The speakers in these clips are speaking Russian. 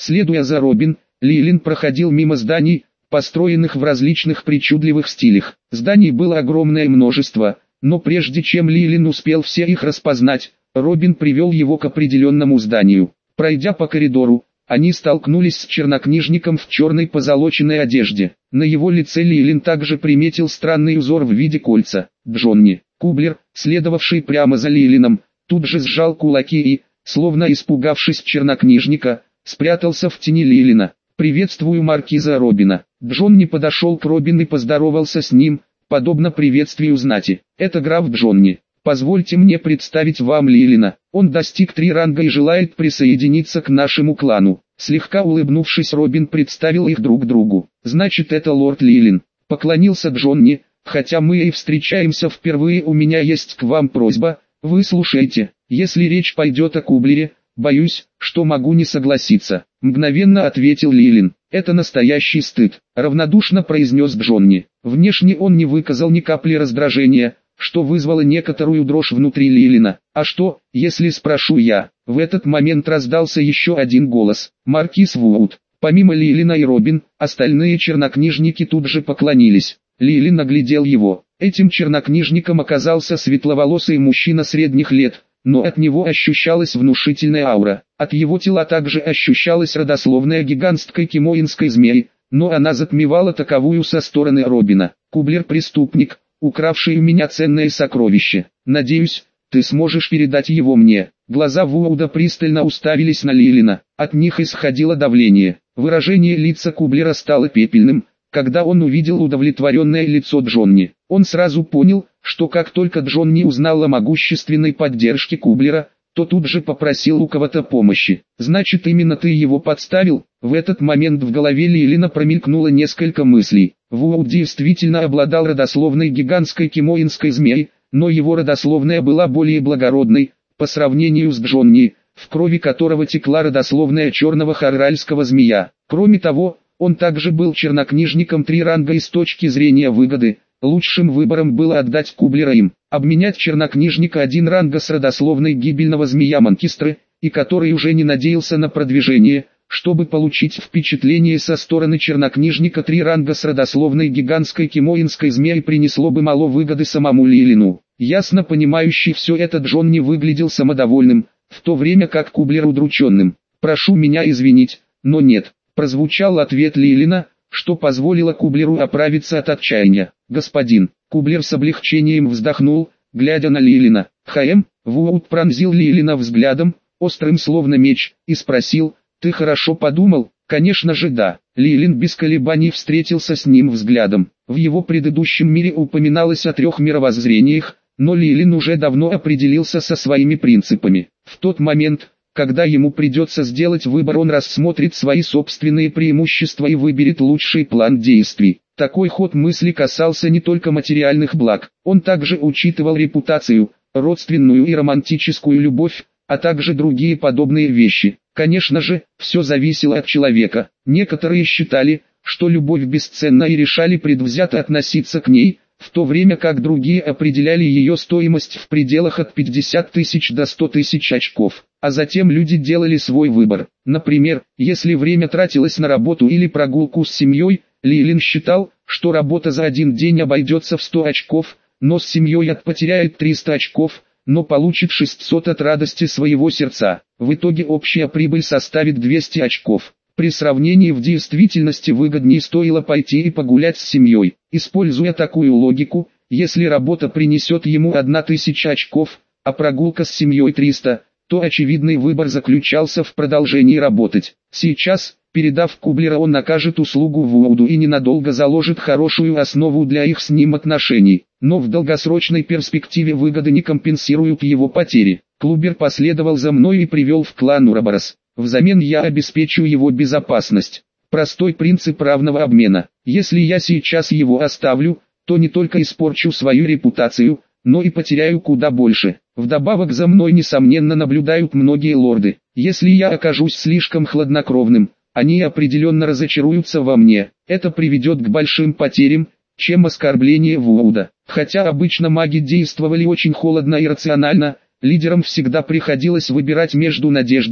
Следуя за Робин, Лилин проходил мимо зданий, построенных в различных причудливых стилях. Зданий было огромное множество, но прежде чем Лилин успел все их распознать, Робин привел его к определенному зданию. Пройдя по коридору, они столкнулись с чернокнижником в черной позолоченной одежде. На его лице Лилин также приметил странный узор в виде кольца. Джонни Кублер, следовавший прямо за Лилином, тут же сжал кулаки и, словно испугавшись чернокнижника, спрятался в тени Лилина. «Приветствую маркиза Робина». Джонни подошел к Робин и поздоровался с ним, подобно приветствию знати. «Это граф Джонни. Позвольте мне представить вам Лилина. Он достиг 3 ранга и желает присоединиться к нашему клану». Слегка улыбнувшись, Робин представил их друг другу. «Значит, это лорд Лилин», — поклонился Джонни. «Хотя мы и встречаемся впервые, у меня есть к вам просьба. Выслушайте. Если речь пойдет о Кублере, боюсь, что могу не согласиться», — мгновенно ответил Лилин. «Это настоящий стыд», — равнодушно произнес Джонни. Внешне он не выказал ни капли раздражения, что вызвало некоторую дрожь внутри Лилина. «А что, если спрошу я?» В этот момент раздался еще один голос. «Маркиз Вуд». Помимо Лилина и Робин, остальные чернокнижники тут же поклонились. Лилин оглядел его. Этим чернокнижником оказался светловолосый мужчина средних лет, но от него ощущалась внушительная аура. От его тела также ощущалась родословная гигантской кимоинской змеи, но она затмевала таковую со стороны Робина. «Кублер преступник, укравший у меня ценное сокровище. Надеюсь, ты сможешь передать его мне». Глаза Вууда пристально уставились на Лилина. От них исходило давление. Выражение лица Кублера стало пепельным, когда он увидел удовлетворенное лицо Джонни. Он сразу понял, что как только Джонни узнал о могущественной поддержке Кублера, то тут же попросил у кого-то помощи. «Значит, именно ты его подставил?» В этот момент в голове Лилина промелькнуло несколько мыслей. Вуд действительно обладал родословной гигантской кимоинской змеей, но его родословная была более благородной, по сравнению с Джонни, в крови которого текла родословная черного харральского змея. Кроме того, он также был чернокнижником 3 ранга и с точки зрения выгоды, лучшим выбором было отдать Кублера им. Обменять чернокнижника 1 ранга с родословной гибельного змея Манкистры, и который уже не надеялся на продвижение, чтобы получить впечатление со стороны чернокнижника 3 ранга с родословной гигантской кимоинской змеей, принесло бы мало выгоды самому Лилину. Ясно понимающий все это, Джонни выглядел самодовольным, в то время как Кублер удрученным. «Прошу меня извинить, но нет», — прозвучал ответ Лилина, что позволило Кублеру оправиться от отчаяния. «Господин». Кублер с облегчением вздохнул, глядя на Лилина. Вуд пронзил Лилина взглядом, острым словно меч, и спросил: «Ты хорошо подумал?» «Конечно же да». Лилин без колебаний встретился с ним взглядом. В его предыдущем мире упоминалось о 3 мировоззрениях, но Лилин уже давно определился со своими принципами. В тот момент, когда ему придется сделать выбор, он рассмотрит свои собственные преимущества и выберет лучший план действий. Такой ход мысли касался не только материальных благ, он также учитывал репутацию, родственную и романтическую любовь, а также другие подобные вещи. Конечно же, все зависело от человека. Некоторые считали, что любовь бесценна и решали предвзято относиться к ней, в то время как другие определяли ее стоимость в пределах от 50 тысяч до 100 тысяч очков. А затем люди делали свой выбор. Например, если время тратилось на работу или прогулку с семьей, Лилин считал, что работа за один день обойдется в 100 очков, но с семьей потеряет 300 очков, но получит 600 от радости своего сердца. В итоге общая прибыль составит 200 очков. При сравнении в действительности выгоднее стоило пойти и погулять с семьей. Используя такую логику, если работа принесет ему 1000 очков, а прогулка с семьей 300, то очевидный выбор заключался в продолжении работать. Сейчас, передав Кублера, он окажет услугу Вуду и ненадолго заложит хорошую основу для их с ним отношений. Но в долгосрочной перспективе выгоды не компенсируют его потери. Кублер последовал за мной и привел в клан Ураборос. Взамен я обеспечу его безопасность. Простой принцип равного обмена. Если я сейчас его оставлю, то не только испорчу свою репутацию, но и потеряю куда больше. Вдобавок за мной несомненно наблюдают многие лорды. Если я окажусь слишком хладнокровным, они определенно разочаруются во мне. Это приведет к большим потерям, чем оскорбление Вуда. Хотя обычно маги действовали очень холодно и рационально, лидерам всегда приходилось выбирать между надеждой,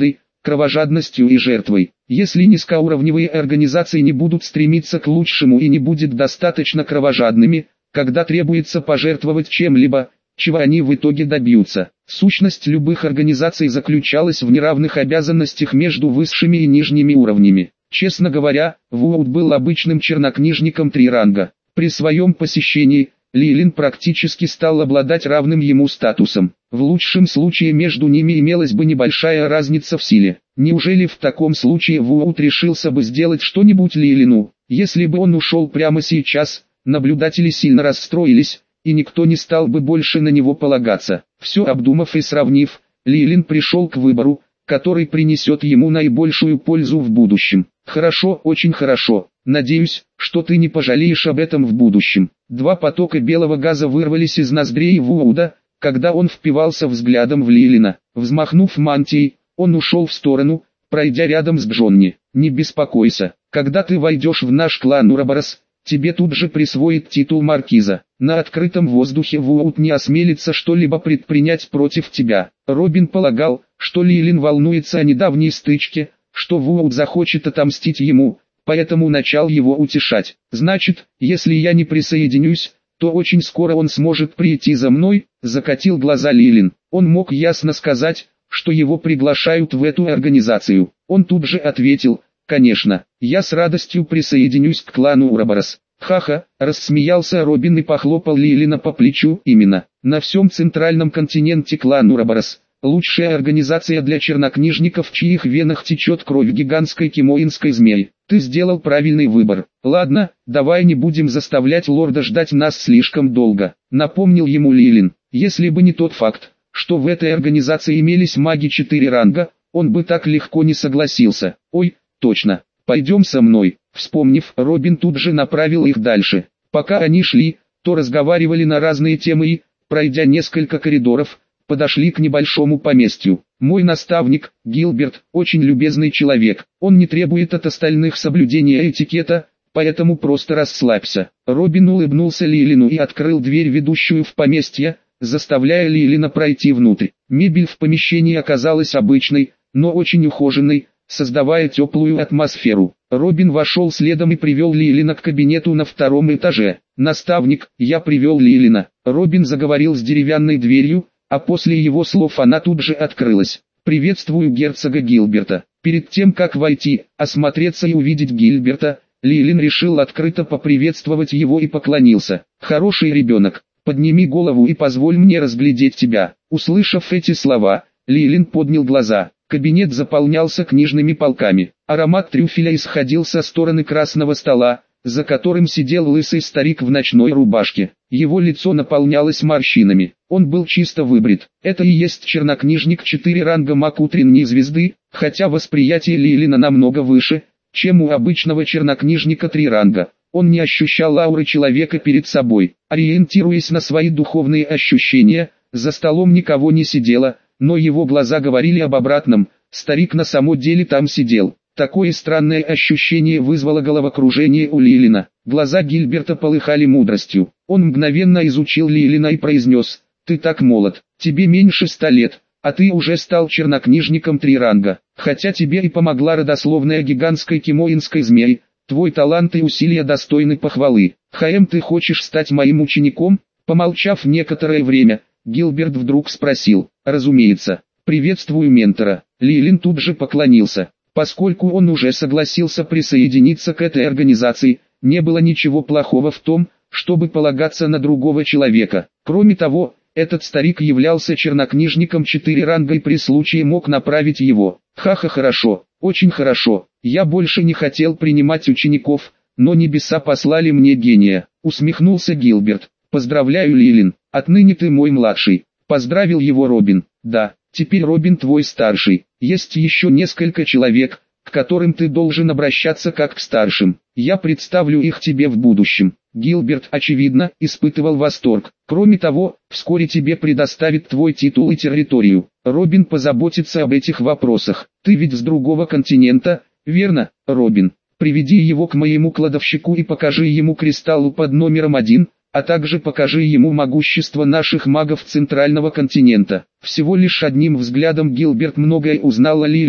кровожадностью и жертвой. Если низкоуровневые организации не будут стремиться к лучшему и не будет достаточно кровожадными, когда требуется пожертвовать чем-либо, чего они в итоге добьются. Сущность любых организаций заключалась в неравных обязанностях между высшими и нижними уровнями. Честно говоря, Вуаут был обычным чернокнижником 3 ранга. При своем посещении, Ли Лин практически стал обладать равным ему статусом. В лучшем случае между ними имелась бы небольшая разница в силе. Неужели в таком случае Вуаут решился бы сделать что-нибудь Ли Лину? Если бы он ушел прямо сейчас, наблюдатели сильно расстроились, и никто не стал бы больше на него полагаться. Все обдумав и сравнив, Ли Лин пришел к выбору, который принесет ему наибольшую пользу в будущем. Хорошо, очень хорошо. Надеюсь, что ты не пожалеешь об этом в будущем. 2 потока белого газа вырвались из ноздрей Вуауда, когда он впивался взглядом в Ли Лина. Взмахнув мантией, он ушел в сторону, пройдя рядом с Джонни. Не беспокойся, когда ты войдешь в наш клан Ураборос, тебе тут же присвоит титул маркиза. На открытом воздухе Вуаут не осмелится что-либо предпринять против тебя. Робин полагал, что Ли Лин волнуется о недавней стычке, что Вуаут захочет отомстить ему, поэтому начал его утешать. Значит, если я не присоединюсь, то очень скоро он сможет прийти за мной, закатил глаза Ли Лин. Он мог ясно сказать, что его приглашают в эту организацию. Он тут же ответил: конечно, я с радостью присоединюсь к клану Ураборос. Ха-ха, рассмеялся Робин и похлопал Ли Лина по плечу. Именно, на всем центральном континенте клан Ураборос. Лучшая организация для чернокнижников, в чьих венах течет кровь гигантской кимоинской змеи. Ты сделал правильный выбор. Ладно, давай не будем заставлять лорда ждать нас слишком долго. Напомнил ему Ли Лин. Если бы не тот факт, что в этой организации имелись маги 4 ранга, он бы так легко не согласился. Ой, точно, пойдем со мной. Вспомнив, Робин тут же направил их дальше. Пока они шли, то разговаривали на разные темы и, пройдя несколько коридоров, подошли к небольшому поместью. Мой наставник, Гилберт, очень любезный человек. Он не требует от остальных соблюдения этикета, поэтому просто расслабься. Робин улыбнулся Ли Лину и открыл дверь, ведущую в поместье, заставляя Ли Лина пройти внутрь. Мебель в помещении оказалась обычной, но очень ухоженной, создавая теплую атмосферу. Робин вошел следом и привел Ли Лина к кабинету на 2-м этаже. «Наставник, я привел Ли Лина». Робин заговорил с деревянной дверью, а после его слов она тут же открылась. «Приветствую герцога Гилберта». Перед тем как войти, осмотреться и увидеть Гилберта, Ли Лин решил открыто поприветствовать его и поклонился. «Хороший ребенок, подними голову и позволь мне разглядеть тебя». Услышав эти слова, Ли Лин поднял глаза. Кабинет заполнялся книжными полками. Аромат трюфеля исходил со стороны красного стола, за которым сидел лысый старик в ночной рубашке. Его лицо наполнялось морщинами. Он был чисто выбрит. Это и есть чернокнижник 4 ранга маг утренней звезды, хотя восприятие Ли Лина намного выше, чем у обычного чернокнижника 3 ранга. Он не ощущал ауры человека перед собой. Ориентируясь на свои духовные ощущения, за столом никого не сидело, но его глаза говорили об обратном. Старик на самом деле там сидел. Такое странное ощущение вызвало головокружение у Ли Лина. Глаза Гильберта полыхали мудростью. Он мгновенно изучил Ли Лина и произнес: «Ты так молод, тебе меньше 100 лет, а ты уже стал чернокнижником 3 ранга. Хотя тебе и помогла родословная гигантской кимоинской змеи, твой талант и усилия достойны похвалы. Ты хочешь стать моим учеником?» Помолчав некоторое время, Гилберт вдруг спросил: «Разумеется, приветствую ментора». Ли Лин тут же поклонился. Поскольку он уже согласился присоединиться к этой организации, не было ничего плохого в том, чтобы полагаться на другого человека. Кроме того, этот старик являлся чернокнижником 4 ранга и при случае мог направить его. «Ха-ха, хорошо, очень хорошо. Я больше не хотел принимать учеников, но небеса послали мне гения», — усмехнулся Гилберт. «Поздравляю, Ли Лин, отныне ты мой младший», — поздравил его Робин. «Да, теперь Робин твой старший. Есть еще несколько человек, к которым ты должен обращаться как к старшим. Я представлю их тебе в будущем». Гилберт, очевидно, испытывал восторг. «Кроме того, вскоре тебе предоставят твой титул и территорию. Робин позаботится об этих вопросах. Ты ведь с другого континента, верно, Робин? Приведи его к моему кладовщику и покажи ему кристаллу под номером 1, а также покажи ему могущество наших магов Центрального континента». Всего лишь одним взглядом Гилберт многое узнал о Ли Лине,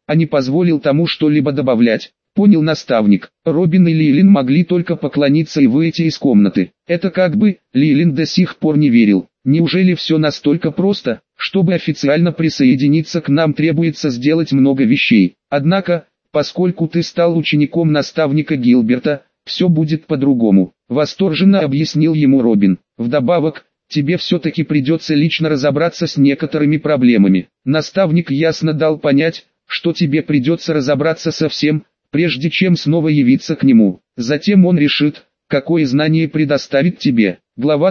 а не позволил тому что-либо добавлять. Понял наставник. Робин и Лилин могли только поклониться и выйти из комнаты. Это как бы, Лилин до сих пор не верил. Неужели все настолько просто? Чтобы официально присоединиться к нам, требуется сделать много вещей. Однако, поскольку ты стал учеником наставника Гилберта, все будет по-другому. Восторженно объяснил ему Робин. Вдобавок, тебе все-таки придется лично разобраться с некоторыми проблемами. Наставник ясно дал понять, что тебе придется разобраться со всем, прежде чем снова явиться к нему. Затем он решит, какое знание предоставит тебе. Глава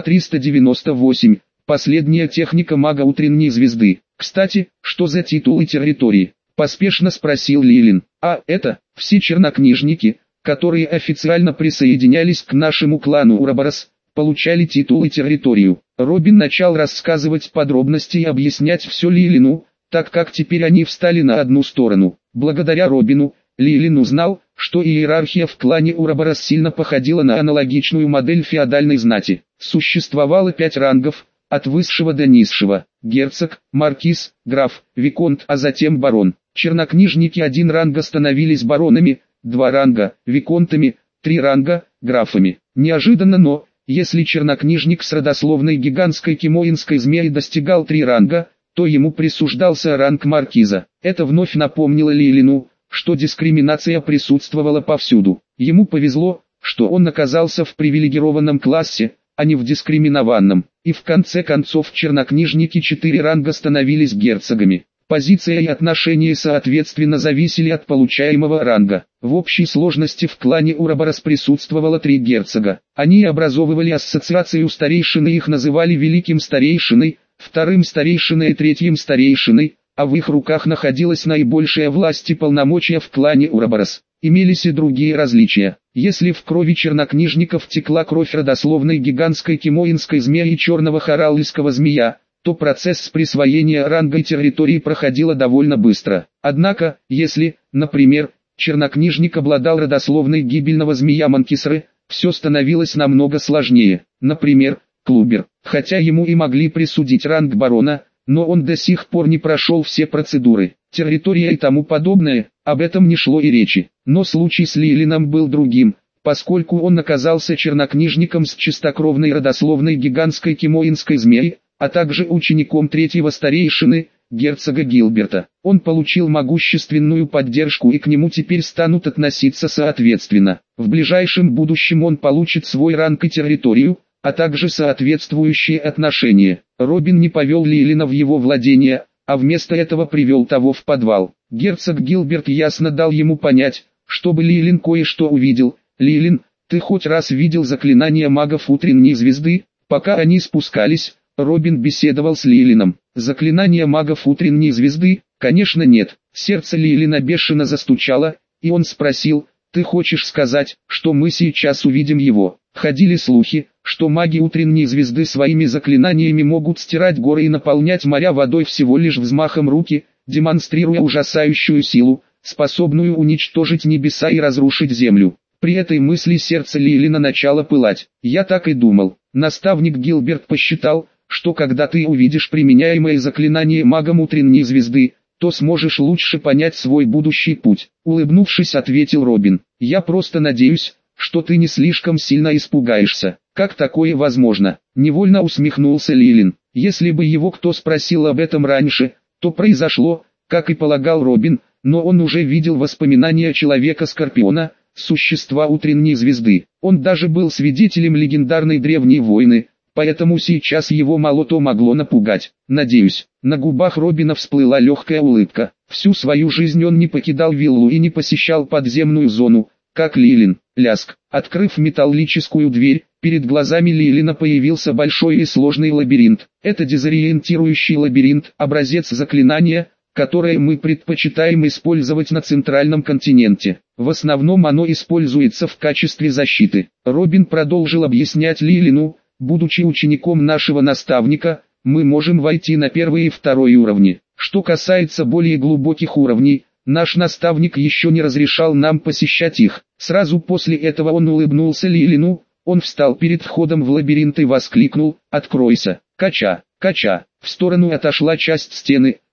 398. Последняя техника мага утренней звезды. Кстати, что за титулы территории? Поспешно спросил Лилин. А это, все чернокнижники, которые официально присоединялись к нашему клану Ураборос, получали титулы территорию. Робин начал рассказывать подробности и объяснять все Лилину, так как теперь они встали на одну сторону. Благодаря Робину, Лилин узнал, что иерархия в клане Ураборос сильно походила на аналогичную модель феодальной знати. Существовало 5 рангов, от высшего до низшего: герцог, маркиз, граф, виконт, а затем барон. Чернокнижники 1 ранга становились баронами, 2 ранга – виконтами, 3 ранга – графами. Неожиданно, но, если чернокнижник с родословной гигантской кимоинской змеи достигал 3 ранга, то ему присуждался ранг маркиза. Это вновь напомнило Лилину, что дискриминация присутствовала повсюду. Ему повезло, что он оказался в привилегированном классе, а не в дискриминованном, и в конце концов чернокнижники 4 ранга становились герцогами. Позиция и отношения соответственно зависели от получаемого ранга. В общей сложности в клане Ураборос присутствовало 3 герцога. Они образовывали ассоциацию старейшин, и их называли великим старейшиной, вторым старейшиной и третьим старейшиной, а в их руках находилась наибольшая власть и полномочия в клане Ураборос. Имелись и другие различия. Если в крови чернокнижников текла кровь родословной гигантской кимоинской змеи и черного хоралльского змея, то процесс присвоения ранга и территории проходило довольно быстро. Однако, если, например, чернокнижник обладал родословной гибельного змея Манкисры, все становилось намного сложнее. Например, Клубер, хотя ему и могли присудить ранг барона, но он до сих пор не прошел все процедуры, территория и тому подобное, об этом не шло и речи. Но случай с Лилином был другим, поскольку он оказался чернокнижником с чистокровной родословной гигантской кимоинской змеи, а также учеником 3-го старейшины, герцога Гилберта. Он получил могущественную поддержку, и к нему теперь станут относиться соответственно. В ближайшем будущем он получит свой ранг и территорию, а также соответствующие отношения. Робин не повел Лилина в его владение, а вместо этого привел того в подвал. Герцог Гилберт ясно дал ему понять, чтобы Лилин кое-что увидел. «Лилин, ты хоть раз видел заклинание магов утренней звезды?» Пока они спускались, Робин беседовал с Лилином. Заклинание магов утренней звезды? Конечно нет. Сердце Лилина бешено застучало, и он спросил: «Ты хочешь сказать, что мы сейчас увидим его?» Ходили слухи, что маги утренней звезды своими заклинаниями могут стирать горы и наполнять моря водой всего лишь взмахом руки, демонстрируя ужасающую силу, способную уничтожить небеса и разрушить землю. При этой мысли сердце Лилина начало пылать. «Я так и думал». Наставник Гилберт посчитал, что когда ты увидишь применяемое заклинание магом утренней звезды, то сможешь лучше понять свой будущий путь. Улыбнувшись, ответил Робин. «Я просто надеюсь, что ты не слишком сильно испугаешься». «Как такое возможно?» Невольно усмехнулся Лилин. Если бы его кто спросил об этом раньше, то произошло, как и полагал Робин, но он уже видел воспоминания Человека-Скорпиона, существа утренней звезды. Он даже был свидетелем легендарной древней войны, поэтому сейчас его мало-то могло напугать. «Надеюсь». На губах Робина всплыла легкая улыбка. Всю свою жизнь он не покидал виллу и не посещал подземную зону, как Лилин. Ляск. Открыв металлическую дверь, перед глазами Лилина появился большой и сложный лабиринт. Это дезориентирующий лабиринт, образец заклинания, которое мы предпочитаем использовать на центральном континенте. В основном оно используется в качестве защиты. Робин продолжил объяснять Лилину: будучи учеником нашего наставника, мы можем войти на 1-й и 2-й уровни. Что касается более глубоких уровней, наш наставник еще не разрешал нам посещать их. Сразу после этого он улыбнулся Лилину, он встал перед входом в лабиринт и воскликнул: «Откройся!» Кача, кача. В сторону отошла часть стены,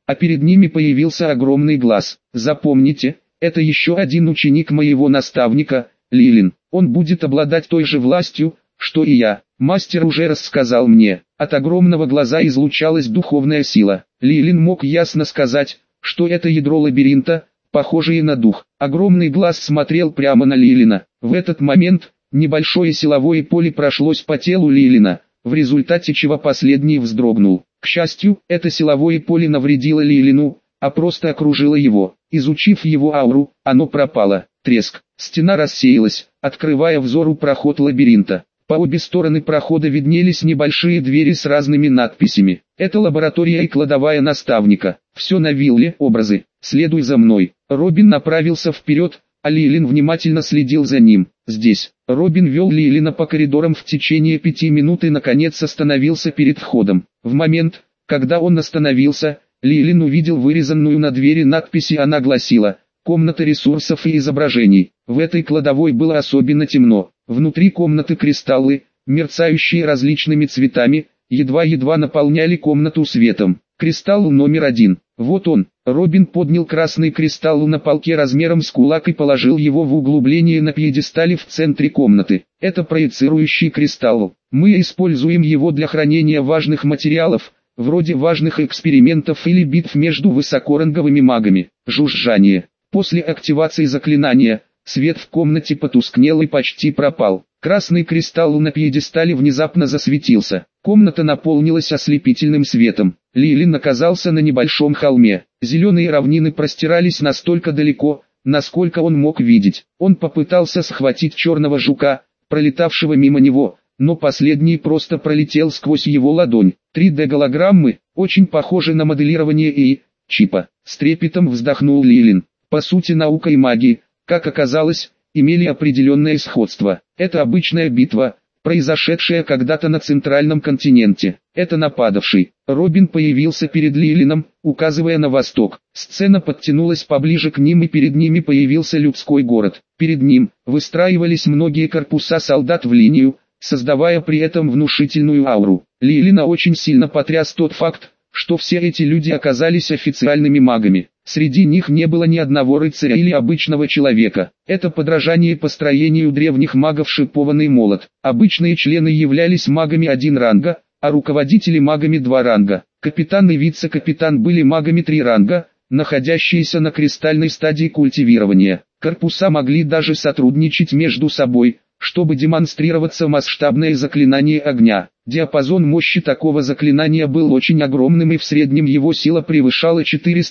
а перед ними появился огромный глаз. Запомните, это еще один ученик моего наставника, Лилин. Он будет обладать той же властью, что и я. Мастер уже рассказал мне. От огромного глаза излучалась духовная сила. Лилин мог ясно сказать, что это ядро лабиринта, похожее на дух. Огромный глаз смотрел прямо на Лилина. В этот момент небольшое силовое поле прошлось по телу Лилина, в результате чего последний вздрогнул. К счастью, это силовое поле навредило Лилину, а просто окружило его. Изучив его ауру, оно пропало. Треск. Стена рассеялась, открывая взору проход лабиринта. По обе стороны прохода виднелись небольшие двери с разными надписями. Это лаборатория и кладовая наставника. Все на вилле, образы. Следуй за мной. Робин направился вперед, а Лилин внимательно следил за ним. Здесь. Робин вел Лилина по коридорам в течение 5 минут и наконец остановился перед входом. В момент, когда он остановился, Лилин увидел вырезанную на двери надпись, и она гласила: «Комната ресурсов и изображений». В этой кладовой было особенно темно. Внутри комнаты кристаллы, мерцающие различными цветами, едва-едва наполняли комнату светом. Кристалл номер 1. Вот он. Робин поднял красный кристалл на полке размером с кулак и положил его в углубление на пьедестале в центре комнаты. Это проецирующий кристалл. Мы используем его для хранения важных материалов, вроде важных экспериментов или битв между высокоранговыми магами. Жужжание. После активации заклинания, свет в комнате потускнел и почти пропал. Красный кристалл на пьедестале внезапно засветился. Комната наполнилась ослепительным светом. Лилин оказался на небольшом холме. Зеленые равнины простирались настолько далеко, насколько он мог видеть. Он попытался схватить черного жука, пролетавшего мимо него, но последний просто пролетел сквозь его ладонь. 3D-голограммы, очень похожи на моделирование чипа. С трепетом вздохнул Лилин. По сути, наука и магия, как оказалось, имели определенное сходство. Это обычная битва, произошедшая когда-то на центральном континенте. Это нападавший. Робин появился перед Лилином, указывая на восток. Сцена подтянулась поближе к ним, и перед ними появился людской город. Перед ним выстраивались многие корпуса солдат в линию, создавая при этом внушительную ауру. Лилина очень сильно потряс тот факт, что все эти люди оказались официальными магами. Среди них не было ни одного рыцаря или обычного человека. Это подражание построению древних магов шипованный молот. Обычные члены являлись магами 1 ранга, а руководители магами 2 ранга. Капитан и вице-капитан были магами 3 ранга, находящиеся на кристальной стадии культивирования. Корпуса могли даже сотрудничать между собой, чтобы демонстрироваться масштабное заклинание огня. Диапазон мощи такого заклинания был очень огромным, и в среднем его сила превышала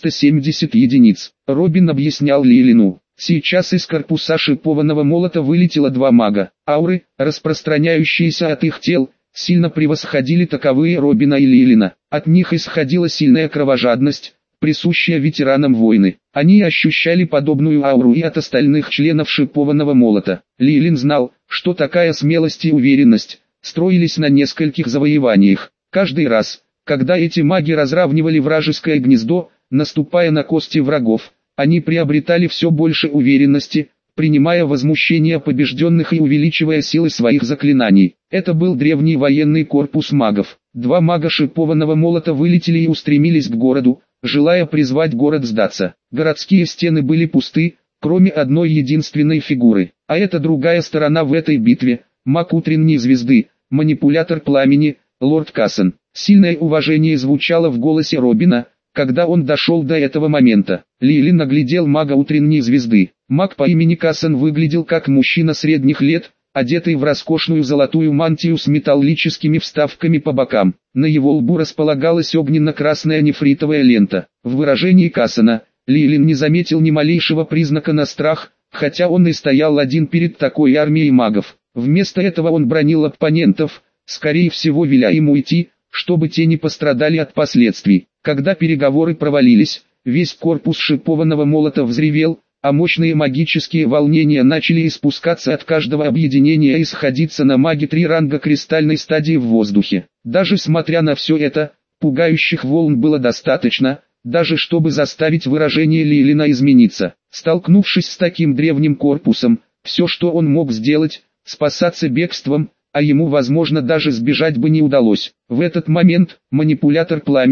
470 единиц. Робин объяснял Лилину. Сейчас из корпуса шипованного молота вылетело 2 мага. Ауры, распространяющиеся от их тел, сильно превосходили таковые Робина и Лилина. От них исходила сильная кровожадность, присущая ветеранам войны. Они ощущали подобную ауру и от остальных членов шипованного молота. Лилин знал, что такая смелость и уверенность строились на нескольких завоеваниях. Каждый раз, когда эти маги разравнивали вражеское гнездо, наступая на кости врагов, они приобретали все больше уверенности, принимая возмущение побежденных и увеличивая силы своих заклинаний. Это был древний военный корпус магов. 2 мага шипованного молота вылетели и устремились к городу, желая призвать город сдаться. Городские стены были пусты, кроме одной единственной фигуры. А это другая сторона в этой битве. Маг утренней звезды, манипулятор пламени, лорд Кассен. Сильное уважение звучало в голосе Робина, когда он дошел до этого момента. Лилин наглядел мага утренней звезды. Маг по имени Кассен выглядел как мужчина средних лет, одетый в роскошную золотую мантию с металлическими вставками по бокам. На его лбу располагалась огненно-красная нефритовая лента. В выражении Кассена Лилин не заметил ни малейшего признака на страх, хотя он и стоял один перед такой армией магов. Вместо этого он бранил оппонентов, скорее всего веля им уйти, чтобы те не пострадали от последствий. Когда переговоры провалились, весь корпус шипованного молота взревел, а мощные магические волнения начали испускаться от каждого объединения и сходиться на маги 3 ранга кристальной стадии в воздухе. Даже смотря на все это, пугающих волн было достаточно, даже чтобы заставить выражение Лилина измениться. Столкнувшись с таким древним корпусом, все, что он мог сделать, спасаться бегством, а ему, возможно, даже сбежать бы не удалось. В этот момент манипулятор пламени,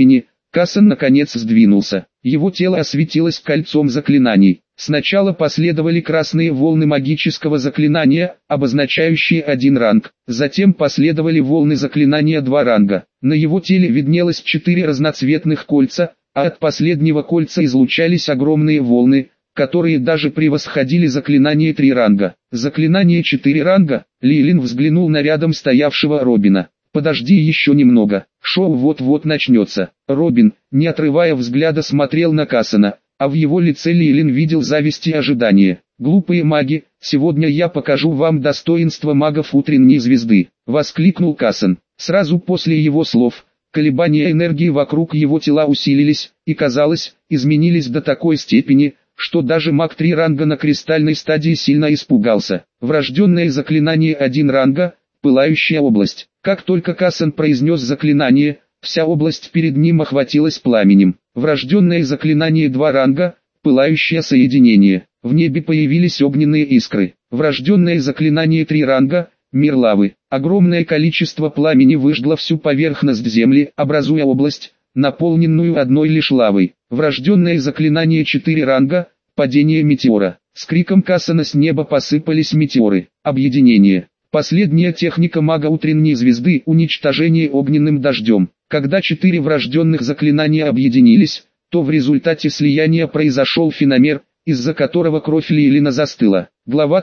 Касан наконец сдвинулся. Его тело осветилось кольцом заклинаний. Сначала последовали красные волны магического заклинания, обозначающие один ранг. Затем последовали волны заклинания 2 ранга. На его теле виднелось 4 разноцветных кольца, а от последнего кольца излучались огромные волны, которые даже превосходили заклинание 3 ранга. Заклинание 4 ранга. Лилин взглянул на рядом стоявшего Робина. «Подожди еще немного, шоу вот-вот начнется». Робин, не отрывая взгляда, смотрел на Касана, а в его лице Лилин видел зависть и ожидание. «Глупые маги, сегодня я покажу вам достоинство магов утренней звезды», — воскликнул Касан. Сразу после его слов, колебания энергии вокруг его тела усилились, и, казалось, изменились до такой степени, что даже маг 3 ранга на кристальной стадии сильно испугался. Врожденное заклинание 1 ранга, пылающая область. Как только Касан произнес заклинание, вся область перед ним охватилась пламенем. Врожденное заклинание 2 ранга, пылающее соединение. В небе появились огненные искры. Врожденное заклинание 3 ранга, мир лавы. Огромное количество пламени выжгло всю поверхность земли, образуя область, наполненную одной лишь лавой. Врожденное заклинание 4 ранга, падение метеора. С криком Касана с неба посыпались метеоры. Объединение. Последняя техника мага утренней звезды – уничтожение огненным дождем. Когда 4 врожденных заклинания объединились, то в результате слияния произошел феномен, из-за которого кровь Лилина застыла. Глава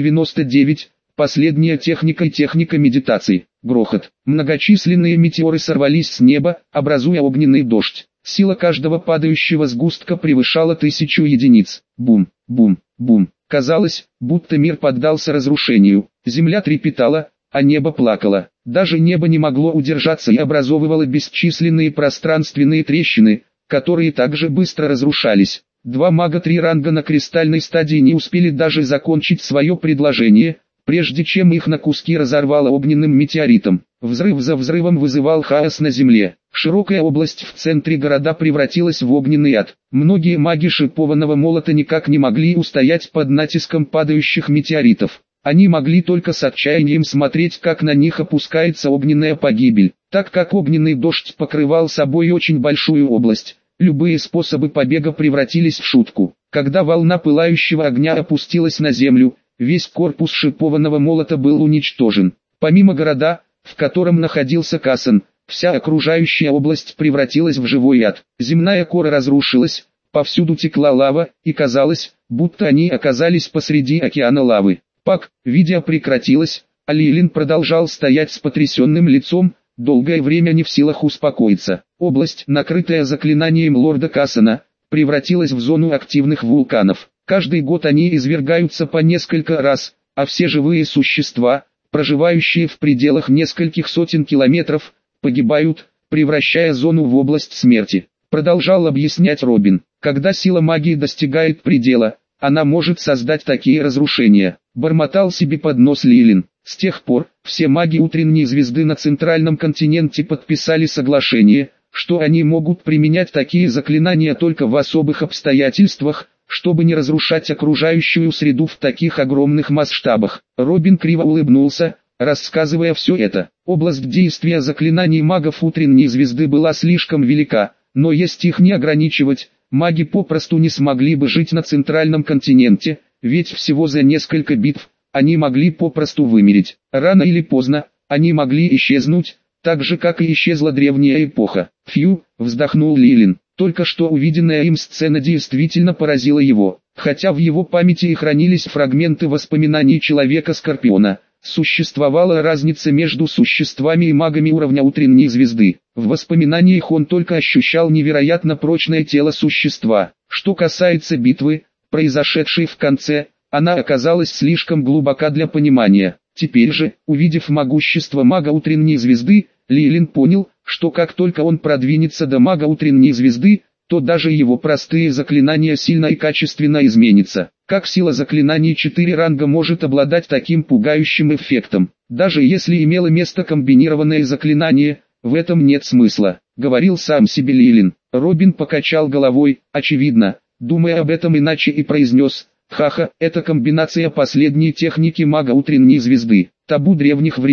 399. Последняя техника и техника медитации. Грохот. Многочисленные метеоры сорвались с неба, образуя огненный дождь. Сила каждого падающего сгустка превышала 1000 единиц. Бум, бум, бум. Казалось, будто мир поддался разрушению. Земля трепетала, а небо плакало. Даже небо не могло удержаться и образовывало бесчисленные пространственные трещины, которые также быстро разрушались. 2 мага 3 ранга на кристальной стадии не успели даже закончить свое предложение, прежде чем их на куски разорвало огненным метеоритом. Взрыв за взрывом вызывал хаос на земле. Широкая область в центре города превратилась в огненный ад. Многие маги шипованного молота никак не могли устоять под натиском падающих метеоритов. Они могли только с отчаянием смотреть, как на них опускается огненная погибель. Так как огненный дождь покрывал собой очень большую область, любые способы побега превратились в шутку. Когда волна пылающего огня опустилась на землю, весь корпус шипованного молота был уничтожен. Помимо города, в котором находился Касан, вся окружающая область превратилась в живой ад. Земная кора разрушилась, повсюду текла лава, и казалось, будто они оказались посреди океана лавы. Пак, видео прекратилось, а Лилин продолжал стоять с потрясенным лицом, долгое время не в силах успокоиться. Область, накрытая заклинанием лорда Касана, превратилась в зону активных вулканов. Каждый год они извергаются по несколько раз, а все живые существа, проживающие в пределах нескольких сотен километров, погибают, превращая зону в область смерти. Продолжал объяснять Робин. Когда сила магии достигает предела, она может создать такие разрушения. Бормотал себе под нос Лилин. С тех пор, все маги утренней звезды на центральном континенте подписали соглашение, что они могут применять такие заклинания только в особых обстоятельствах, чтобы не разрушать окружающую среду в таких огромных масштабах. Робин криво улыбнулся, рассказывая все это. Область действия заклинаний магов утренней звезды была слишком велика, но если их не ограничивать, маги попросту не смогли бы жить на центральном континенте, ведь всего за несколько битв они могли попросту вымереть. Рано или поздно они могли исчезнуть, так же как и исчезла древняя эпоха. Фью, вздохнул Лилин. Только что увиденная им сцена действительно поразила его. Хотя в его памяти и хранились фрагменты воспоминаний Человека-Скорпиона, существовала разница между существами и магами уровня утренней звезды. В воспоминаниях он только ощущал невероятно прочное тело существа. Что касается битвы, произошедшей в конце, она оказалась слишком глубока для понимания. Теперь же, увидев могущество мага утренней звезды, Лилин понял, что как только он продвинется до мага утренней звезды, то даже его простые заклинания сильно и качественно изменятся. Как сила заклинаний 4 ранга может обладать таким пугающим эффектом? Даже если имело место комбинированное заклинание, в этом нет смысла, говорил сам себе Лилин. Робин покачал головой, очевидно, думая об этом иначе, и произнес: «Ха-ха, это комбинация последней техники мага утренней звезды, табу древних времен».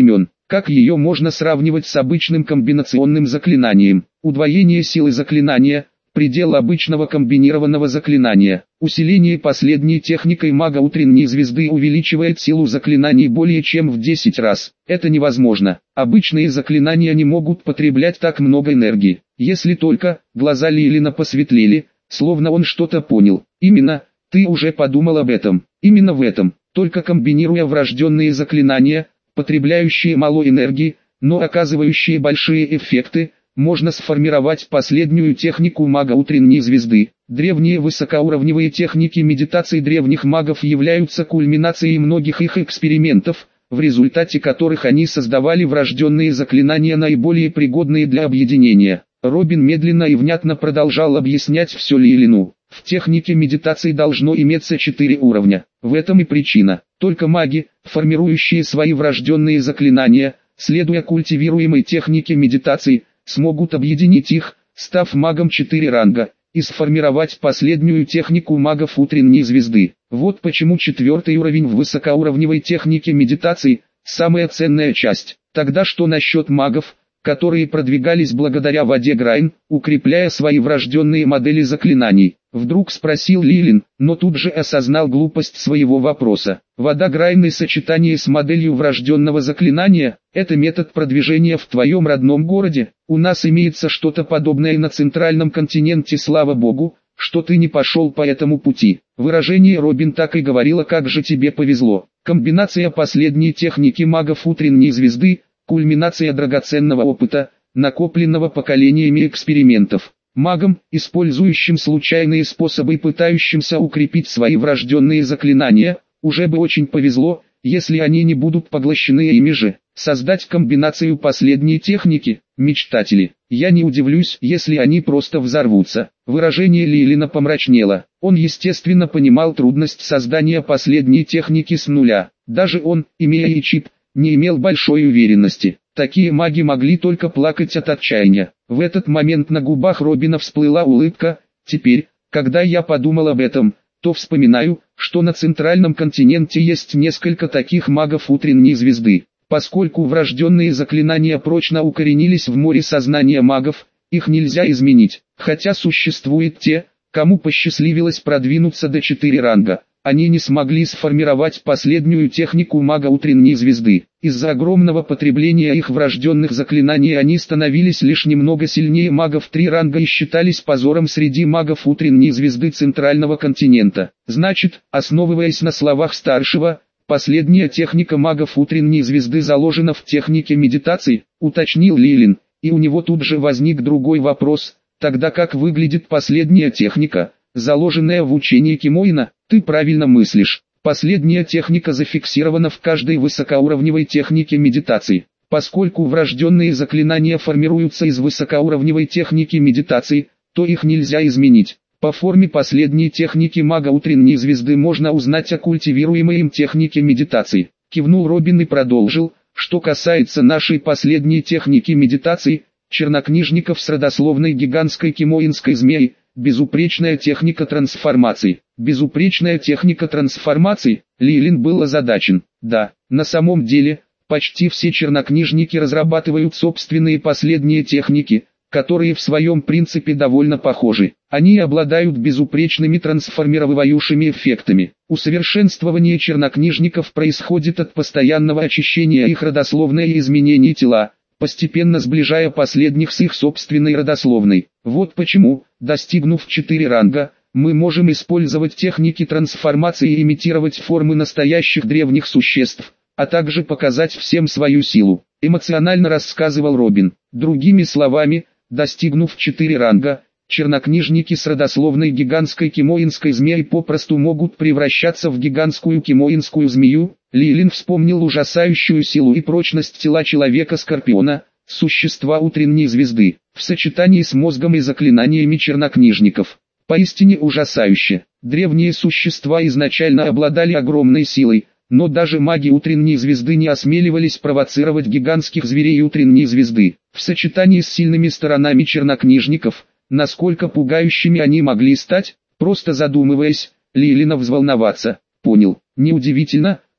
Как ее можно сравнивать с обычным комбинационным заклинанием? Удвоение силы заклинания, предел обычного комбинированного заклинания. Усиление последней техникой мага утренней звезды увеличивает силу заклинаний более чем в 10 раз. Это невозможно. Обычные заклинания не могут потреблять так много энергии. Если только, глаза Лилина посветлели, словно он что-то понял. Именно, ты уже подумал об этом. Именно в этом, только комбинируя врожденные заклинания, потребляющие мало энергии, но оказывающие большие эффекты, можно сформировать последнюю технику мага утренней звезды. Древние высокоуровневые техники медитации древних магов являются кульминацией многих их экспериментов, в результате которых они создавали врожденные заклинания, наиболее пригодные для объединения. Робин медленно и внятно продолжал объяснять все Лилину. В технике медитации должно иметься 4 уровня. В этом и причина. Только маги, формирующие свои врожденные заклинания, следуя культивируемой технике медитации, смогут объединить их, став магом 4 ранга, и сформировать последнюю технику магов утренней звезды. Вот почему 4-й уровень в высокоуровневой технике медитации – самая ценная часть. Тогда что насчет магов, которые продвигались благодаря воде Грайн, укрепляя свои врожденные модели заклинаний? Вдруг спросил Лилин, но тут же осознал глупость своего вопроса. Вода Грайн и сочетание с моделью врожденного заклинания – это метод продвижения в твоем родном городе. У нас имеется что-то подобное на центральном континенте, слава богу, что ты не пошел по этому пути. Выражение Робин так и говорило: как же тебе повезло. Комбинация последней техники магов утренней звезды – кульминация драгоценного опыта, накопленного поколениями экспериментов. Магам, использующим случайные способы и пытающимся укрепить свои врожденные заклинания, уже бы очень повезло, если они не будут поглощены ими же. Создать комбинацию последней техники – мечтатели. Я не удивлюсь, если они просто взорвутся. Выражение Лилина помрачнело. Он естественно понимал трудность создания последней техники с нуля. Даже он, имея и чип, не имел большой уверенности. Такие маги могли только плакать от отчаяния. В этот момент на губах Робина всплыла улыбка. Теперь, когда я подумал об этом, то вспоминаю, что на центральном континенте есть несколько таких магов утренней звезды. Поскольку врожденные заклинания прочно укоренились в море сознания магов, их нельзя изменить. Хотя существуют те, кому посчастливилось продвинуться до 4 ранга. Они не смогли сформировать последнюю технику мага утренней звезды. Из-за огромного потребления их врожденных заклинаний они становились лишь немного сильнее магов 3 ранга и считались позором среди магов утренней звезды центрального континента. Значит, основываясь на словах старшего, последняя техника магов утренней звезды заложена в технике медитации, уточнил Лилин, и у него тут же возник другой вопрос: тогда как выглядит последняя техника, заложенная в учении Кимоина? Ты правильно мыслишь. Последняя техника зафиксирована в каждой высокоуровневой технике медитации. Поскольку врожденные заклинания формируются из высокоуровневой техники медитации, то их нельзя изменить. По форме последней техники мага утренней звезды можно узнать о культивируемой им технике медитации. Кивнул Робин и продолжил: что касается нашей последней техники медитации, чернокнижников с родословной гигантской кимоинской змеи, безупречная техника трансформации. Безупречная техника трансформации? Лилин был озадачен. Да, на самом деле, почти все чернокнижники разрабатывают собственные последние техники, которые в своем принципе довольно похожи. Они обладают безупречными трансформирующими эффектами. Усовершенствование чернокнижников происходит от постоянного очищения их родословной и изменений тела, постепенно сближая последних с их собственной родословной. Вот почему, достигнув 4 ранга, мы можем использовать техники трансформации и имитировать формы настоящих древних существ, а также показать всем свою силу. Эмоционально рассказывал Робин. Другими словами, достигнув 4 ранга, чернокнижники с родословной гигантской кимоинской змеей попросту могут превращаться в гигантскую кимоинскую змею. Лилин вспомнил ужасающую силу и прочность тела человека-скорпиона, существа утренней звезды, в сочетании с мозгом и заклинаниями чернокнижников. Поистине ужасающе. Древние существа изначально обладали огромной силой, но даже маги утренней звезды не осмеливались провоцировать гигантских зверей утренней звезды. В сочетании с сильными сторонами чернокнижников, насколько пугающими они могли стать? Просто задумываясь, Лилина взволноваться. Понял. Неудивительно,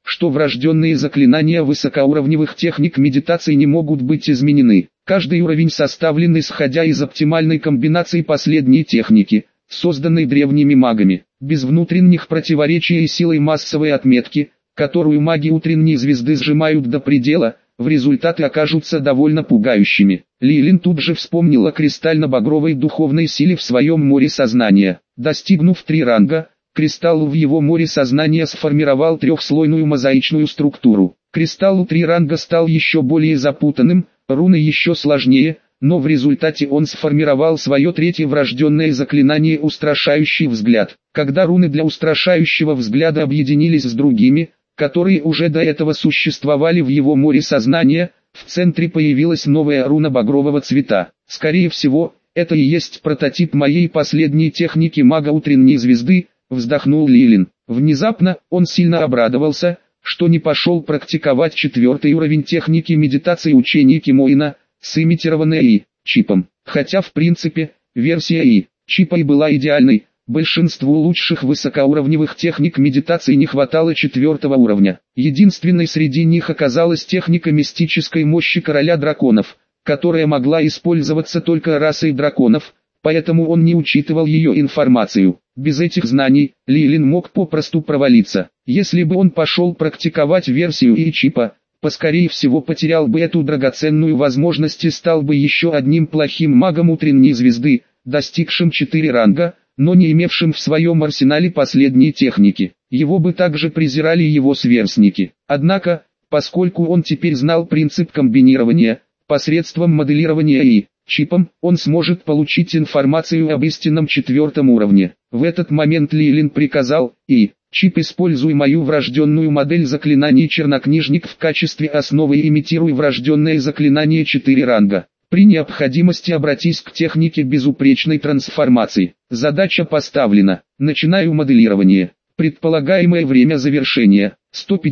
что врожденные заклинания высокоуровневых техник медитации не могут быть изменены. Каждый уровень составлен исходя из оптимальной комбинации последней техники, созданной древними магами, без внутренних противоречий и силой массовой отметки, которую маги утренней звезды сжимают до предела, в результате окажутся довольно пугающими. Лилин тут же вспомнил о кристально-багровой духовной силе в своем море сознания. Достигнув 3 ранга, кристалл в его море сознания сформировал трехслойную мозаичную структуру. Кристалл 3 ранга стал еще более запутанным, руны еще сложнее, но в результате он сформировал свое 3-е врожденное заклинание «Устрашающий взгляд». Когда руны для устрашающего взгляда объединились с другими, которые уже до этого существовали в его море сознания, в центре появилась новая руна багрового цвета. Скорее всего, это и есть прототип моей последней техники мага утренней звезды, вздохнул Лилин. Внезапно, он сильно обрадовался, что не пошел практиковать 4-й уровень техники медитации учения Кимоина, с имитированной И-чипом. Хотя в принципе, версия И-чипа и была идеальной, большинству лучших высокоуровневых техник медитации не хватало 4-го уровня. Единственной среди них оказалась техника мистической мощи короля драконов, которая могла использоваться только расой драконов, поэтому он не учитывал ее информацию. Без этих знаний, Лилин мог попросту провалиться. Если бы он пошел практиковать версию И-чипа, скорее всего потерял бы эту драгоценную возможность и стал бы еще одним плохим магом утренней звезды, достигшим 4 ранга, но не имевшим в своем арсенале последней техники. Его бы также презирали его сверстники. Однако, поскольку он теперь знал принцип комбинирования, посредством моделирования И-чипом, он сможет получить информацию об истинном 4-м уровне. В этот момент Лилин приказал: «И-чип, используй мою врожденную модель заклинаний чернокнижник в качестве основы и имитируй врожденное заклинание 4 ранга. При необходимости обратись к технике безупречной трансформации. Задача поставлена. Начинаю моделирование. Предполагаемое время завершения –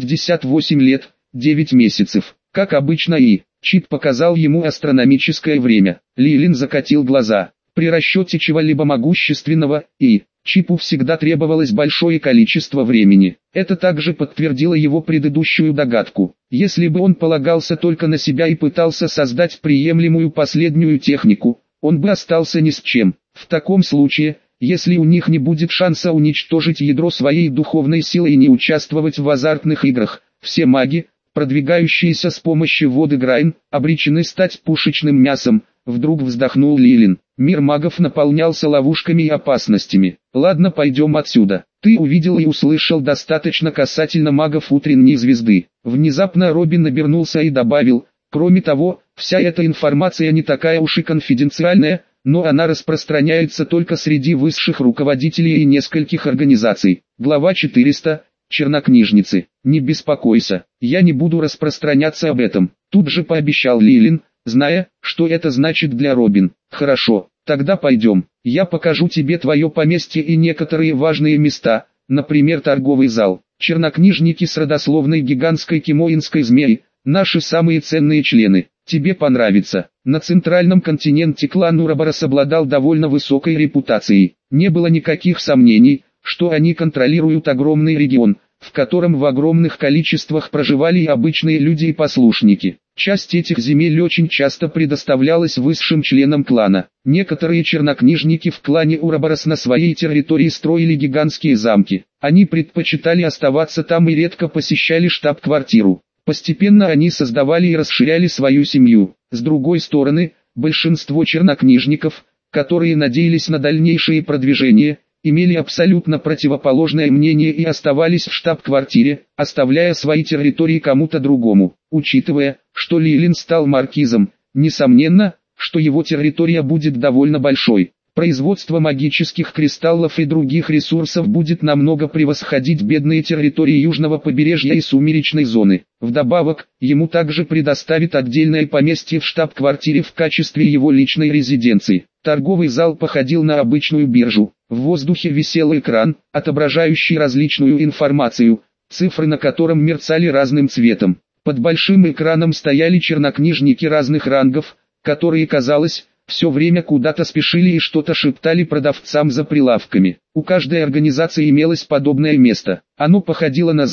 158 лет, 9 месяцев. Как обычно И-чип показал ему астрономическое время. Лилин закатил глаза. При расчете чего-либо могущественного, И-чипу всегда требовалось большое количество времени. Это также подтвердило его предыдущую догадку. Если бы он полагался только на себя и пытался создать приемлемую последнюю технику, он бы остался ни с чем. В таком случае, если у них не будет шанса уничтожить ядро своей духовной силы и не участвовать в азартных играх, все маги, продвигающиеся с помощью воды Грайн, обречены стать пушечным мясом. Вдруг вздохнул Лилин. Мир магов наполнялся ловушками и опасностями. Ладно, пойдем отсюда. Ты увидел и услышал достаточно касательно магов утренней звезды. Внезапно Робин обернулся и добавил: кроме того, вся эта информация не такая уж и конфиденциальная, но она распространяется только среди высших руководителей и нескольких организаций. Глава 400. Чернокнижницы. Не беспокойся, я не буду распространяться об этом. Тут же пообещал Лилин, зная, что это значит для Робин. Хорошо, тогда пойдем. Я покажу тебе твое поместье и некоторые важные места, например торговый зал. Чернокнижники с родословной гигантской кимоинской змеи, наши самые ценные члены. Тебе понравится. На центральном континенте клан Ураборос обладал довольно высокой репутацией. Не было никаких сомнений, что они контролируют огромный регион, в котором в огромных количествах проживали и обычные люди и послушники. Часть этих земель очень часто предоставлялась высшим членам клана. Некоторые чернокнижники в клане Ураборос на своей территории строили гигантские замки. Они предпочитали оставаться там и редко посещали штаб-квартиру. Постепенно они создавали и расширяли свою семью. С другой стороны, большинство чернокнижников, которые надеялись на дальнейшее продвижение, имели абсолютно противоположное мнение и оставались в штаб-квартире, оставляя свои территории кому-то другому. Учитывая, что Лилин стал маркизом, несомненно, что его территория будет довольно большой. Производство магических кристаллов и других ресурсов будет намного превосходить бедные территории южного побережья и сумеречной зоны. Вдобавок, ему также предоставят отдельное поместье в штаб-квартире в качестве его личной резиденции. Торговый зал походил на обычную биржу. В воздухе висел экран, отображающий различную информацию, цифры на котором мерцали разным цветом. Под большим экраном стояли чернокнижники разных рангов, которые, казалось, все время куда-то спешили и что-то шептали продавцам за прилавками. У каждой организации имелось подобное место. Оно походило на зал,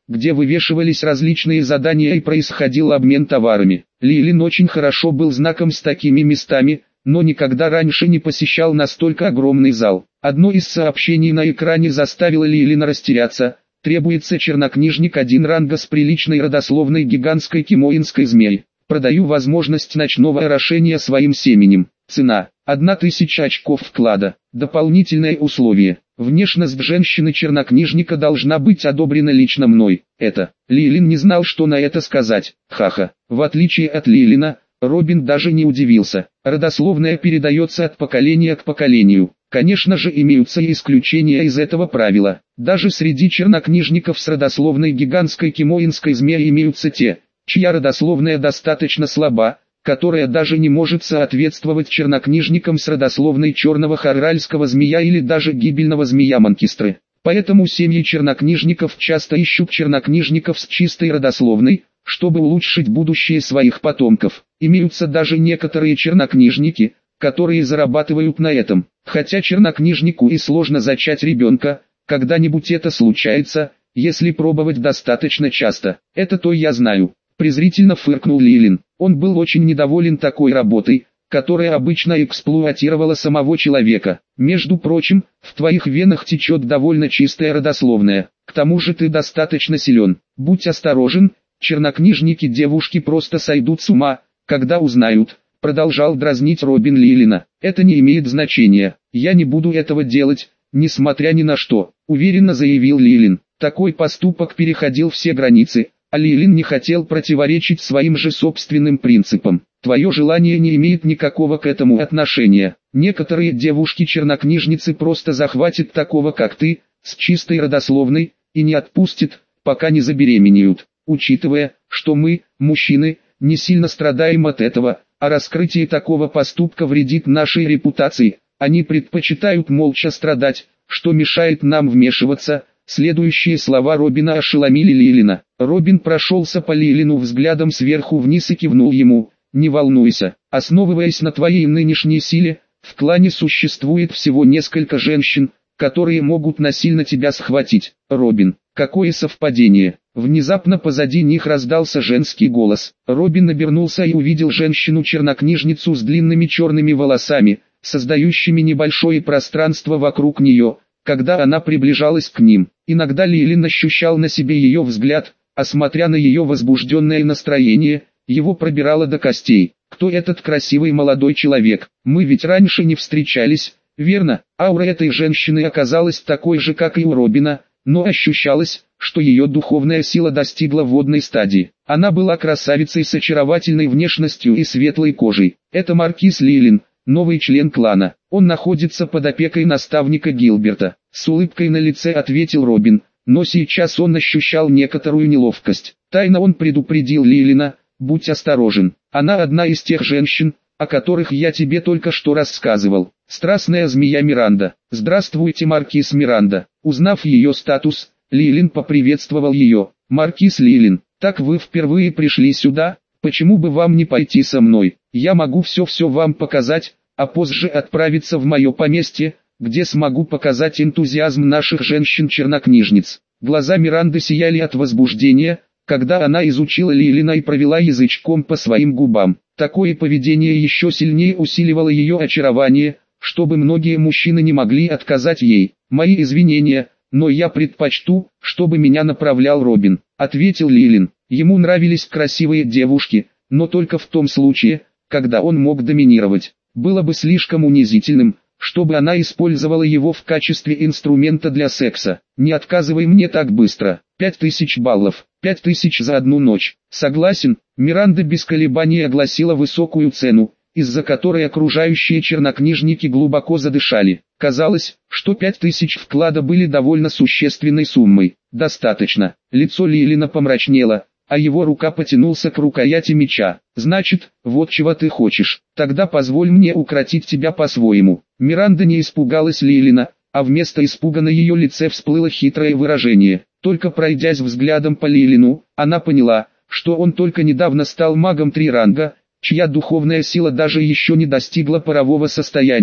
где вывешивались различные задания и происходил обмен товарами. Лилин очень хорошо был знаком с такими местами, но никогда раньше не посещал настолько огромный зал. Одно из сообщений на экране заставило Лилина растеряться. Требуется чернокнижник 1 ранга с приличной родословной гигантской кимоинской змеи. Продаю возможность ночного орошения своим семенем. Цена: 1000 очков вклада. Дополнительное условие: внешность женщины-чернокнижника должна быть одобрена лично мной. Лилин не знал, что на это сказать. Ха-ха. В отличие от Лилина, Робин даже не удивился. Родословная передается от поколения к поколению. Конечно же, имеются и исключения из этого правила. Даже среди чернокнижников с родословной гигантской кимоинской змеи имеются те, чья родословная достаточно слаба, которая даже не может соответствовать чернокнижникам с родословной черного харральского змея или даже гибельного змея Манкистры. Поэтому семьи чернокнижников часто ищут чернокнижников с чистой родословной, чтобы улучшить будущее своих потомков. Имеются даже некоторые чернокнижники, которые зарабатывают на этом. Хотя чернокнижнику и сложно зачать ребенка, когда-нибудь это случается, если пробовать достаточно часто. Это-то я знаю. Презрительно фыркнул Лилин. Он был очень недоволен такой работой, которая обычно эксплуатировала самого человека. Между прочим, в твоих венах течет довольно чистая родословная. К тому же ты достаточно силен. Будь осторожен, чернокнижники девушки просто сойдут с ума, когда узнают. Продолжал дразнить Робин Лилина. Это не имеет значения. Я не буду этого делать, несмотря ни на что, уверенно заявил Лилин. Такой поступок переходил все границы. А Лилин не хотел противоречить своим же собственным принципам. Твое желание не имеет никакого к этому отношения. Некоторые девушки-чернокнижницы просто захватят такого как ты, с чистой родословной, и не отпустят, пока не забеременеют. Учитывая, что мы, мужчины, не сильно страдаем от этого, а раскрытие такого поступка вредит нашей репутации, они предпочитают молча страдать, что мешает нам вмешиваться. Следующие слова Робина ошеломили Лилина. Робин прошелся по Лилину взглядом сверху вниз и кивнул ему. Не волнуйся, основываясь на твоей нынешней силе, в клане существует всего несколько женщин, которые могут насильно тебя схватить. Робин, какое совпадение. Внезапно позади них раздался женский голос. Робин обернулся и увидел женщину-чернокнижницу с длинными черными волосами, создающими небольшое пространство вокруг нее, когда она приближалась к ним. Иногда Лилин ощущал на себе ее взгляд, а смотря на ее возбужденное настроение, его пробирало до костей. Кто этот красивый молодой человек? Мы ведь раньше не встречались, верно? Аура этой женщины оказалась такой же, как и у Робина, но ощущалось, что ее духовная сила достигла водной стадии. Она была красавицей с очаровательной внешностью и светлой кожей. Это маркиз Лилин, новый член клана. Он находится под опекой наставника Гилберта. С улыбкой на лице ответил Робин, но сейчас он ощущал некоторую неловкость. Тайно он предупредил Лилина: будь осторожен. Она одна из тех женщин, о которых я тебе только что рассказывал. Страстная змея Миранда. Здравствуйте, маркиз Миранда. Узнав ее статус, Лилин поприветствовал ее. Маркиз Лилин, так вы впервые пришли сюда? Почему бы вам не пойти со мной? Я могу все вам показать, а позже отправиться в мое поместье, где смогу показать энтузиазм наших женщин-чернокнижниц. Глаза Миранды сияли от возбуждения, когда она изучила Лилина и провела язычком по своим губам. Такое поведение еще сильнее усиливало ее очарование, чтобы многие мужчины не могли отказать ей. «Мои извинения, но я предпочту, чтобы меня направлял Робин», — ответил Лилин. Ему нравились красивые девушки, но только в том случае, когда он мог доминировать. Было бы слишком унизительным, чтобы она использовала его в качестве инструмента для секса. «Не отказывай мне так быстро. 5000 баллов, 5000 за одну ночь». «Согласен», — Миранда без колебаний огласила высокую цену, из-за которой окружающие чернокнижники глубоко задышали. Казалось, что 5000 вклада были довольно существенной суммой. «Достаточно». Лицо Лилина помрачнело, а его рука потянулся к рукояти меча. «Значит, вот чего ты хочешь. Тогда позволь мне укротить тебя по-своему». Миранда не испугалась Лилина, а вместо испуга на ее лице всплыло хитрое выражение. Только пройдясь взглядом по Лилину, она поняла, что он только недавно стал магом 3 ранга, чья духовная сила даже еще не достигла парового состояния,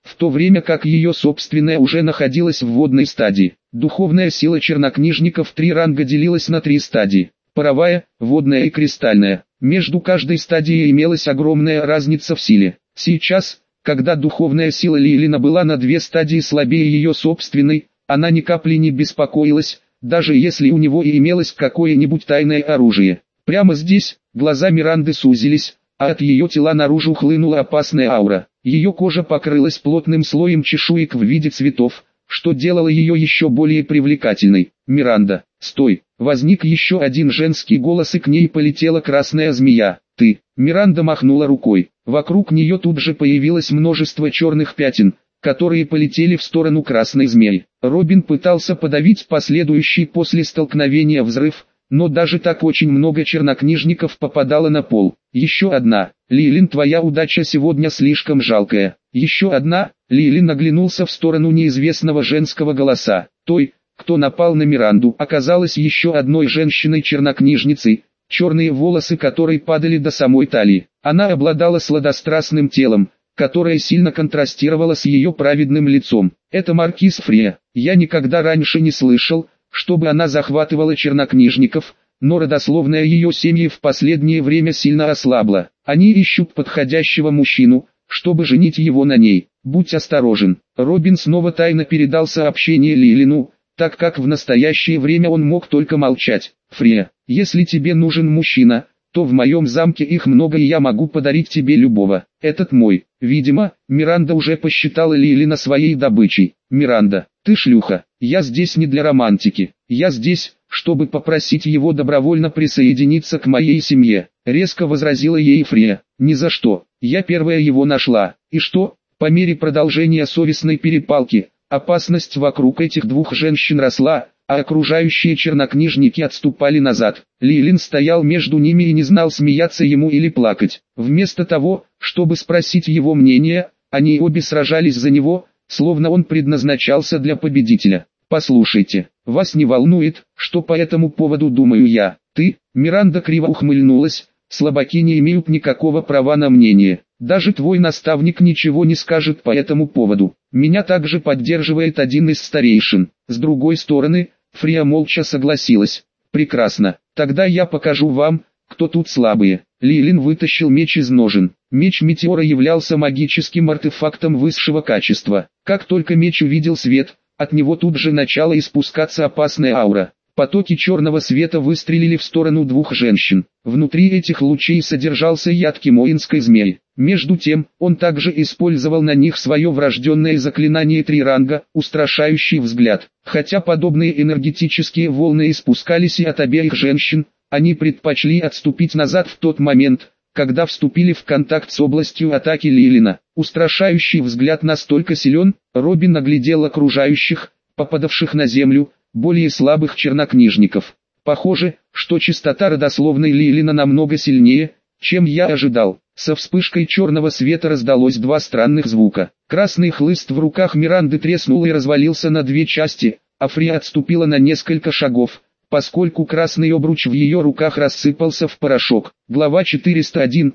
в то время как ее собственная уже находилась в водной стадии. Духовная сила чернокнижников 3 ранга делилась на 3 стадии: паровая, водная и кристальная. Между каждой стадией имелась огромная разница в силе. Сейчас, когда духовная сила Лилина была на 2 стадии слабее ее собственной, она ни капли не беспокоилась, даже если у него и имелось какое-нибудь тайное оружие. Прямо здесь, глаза Миранды сузились, а от ее тела наружу хлынула опасная аура. Ее кожа покрылась плотным слоем чешуек в виде цветов, что делало ее еще более привлекательной. «Миранда, стой!» Возник еще один женский голос, и к ней полетела красная змея. «Ты!» Миранда махнула рукой. Вокруг нее тут же появилось множество черных пятен, которые полетели в сторону красной змеи. Робин пытался подавить последующий после столкновения взрыв, но даже так очень много чернокнижников попадало на пол. Еще одна. «Лилин, твоя удача сегодня слишком жалкая». Еще одна. Лилин оглянулся в сторону неизвестного женского голоса. Той, кто напал на Миранду, оказалась еще одной женщиной-чернокнижницей, черные волосы которой падали до самой талии. Она обладала сладострастным телом, которое сильно контрастировало с ее праведным лицом. Это маркиз Фрия. Я никогда раньше не слышал, чтобы она захватывала чернокнижников, но родословная ее семьи в последнее время сильно ослабла. Они ищут подходящего мужчину, чтобы женить его на ней. Будь осторожен. Робин снова тайно передал сообщение Лилину, так как в настоящее время он мог только молчать. «Фрия, если тебе нужен мужчина, то в моем замке их много, и я могу подарить тебе любого. Этот мой». Видимо, Миранда уже посчитала Лилина своей добычей. «Миранда, ты шлюха. Я здесь не для романтики. Я здесь, чтобы попросить его добровольно присоединиться к моей семье», — резко возразила ей Фрия. «Ни за что. Я первая его нашла». И что? По мере продолжения совестной перепалки, опасность вокруг этих двух женщин росла, а окружающие чернокнижники отступали назад. Лилин стоял между ними и не знал, смеяться ему или плакать. Вместо того, чтобы спросить его мнение, они обе сражались за него, словно он предназначался для победителя. «Послушайте, вас не волнует, что по этому поводу думаю я?» «Ты?» Миранда криво ухмыльнулась. «Слабаки не имеют никакого права на мнение. Даже твой наставник ничего не скажет по этому поводу. Меня также поддерживает один из старейшин». С другой стороны, Фрия молча согласилась. «Прекрасно, тогда я покажу вам, кто тут слабые». Лилин вытащил меч из ножен. Меч Метеора являлся магическим артефактом высшего качества. Как только меч увидел свет, от него тут же начала испускаться опасная аура. Потоки черного света выстрелили в сторону двух женщин. Внутри этих лучей содержался яд кимоинской змеи. Между тем, он также использовал на них свое врожденное заклинание 3 ранга, устрашающий взгляд. Хотя подобные энергетические волны испускались и от обеих женщин, они предпочли отступить назад в тот момент, когда вступили в контакт с областью атаки Лилина. Устрашающий взгляд настолько силен, Робин оглядел окружающих, попадавших на землю, более слабых чернокнижников. Похоже, что частота родословной Лилина намного сильнее, чем я ожидал. Со вспышкой черного света раздалось 2 странных звука. Красный хлыст в руках Миранды треснул и развалился на 2 части, а Фрия отступила на несколько шагов, поскольку красный обруч в ее руках рассыпался в порошок. Глава 401,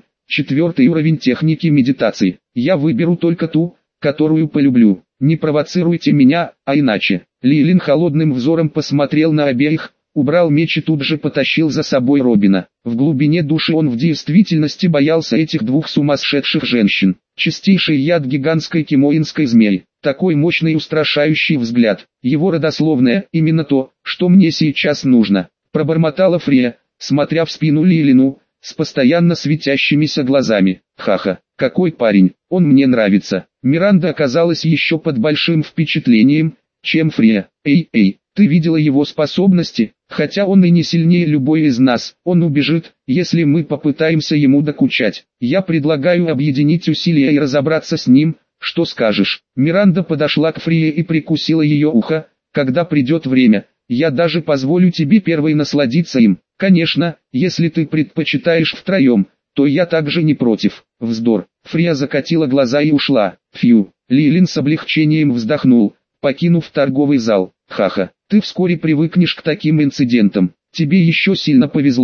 4 уровень техники медитации. Я выберу только ту, которую полюблю. Не провоцируйте меня, а иначе. Лилин холодным взором посмотрел на обеих, убрал меч и тут же потащил за собой Робина. В глубине души он в действительности боялся этих двух сумасшедших женщин. Чистейший яд гигантской кимоинской змеи. Такой мощный устрашающий взгляд. Его родословная, именно то, что мне сейчас нужно. Пробормотала Фрия, смотря в спину Лилину, с постоянно светящимися глазами. Ха-ха, какой парень, он мне нравится. Миранда оказалась еще под большим впечатлением, чем Фрия. Эй, ты видела его способности? Хотя он и не сильнее любой из нас, он убежит, если мы попытаемся ему докучать. Я предлагаю объединить усилия и разобраться с ним. Что скажешь? Миранда подошла к Фрие и прикусила ее ухо. Когда придет время, я даже позволю тебе первой насладиться им. Конечно, если ты предпочитаешь втроем, то я также не против. Вздор. Фрия закатила глаза и ушла. Фью. Лилин с облегчением вздохнул, покинув торговый зал. Ха-ха, ты вскоре привыкнешь к таким инцидентам. Тебе еще сильно повезло,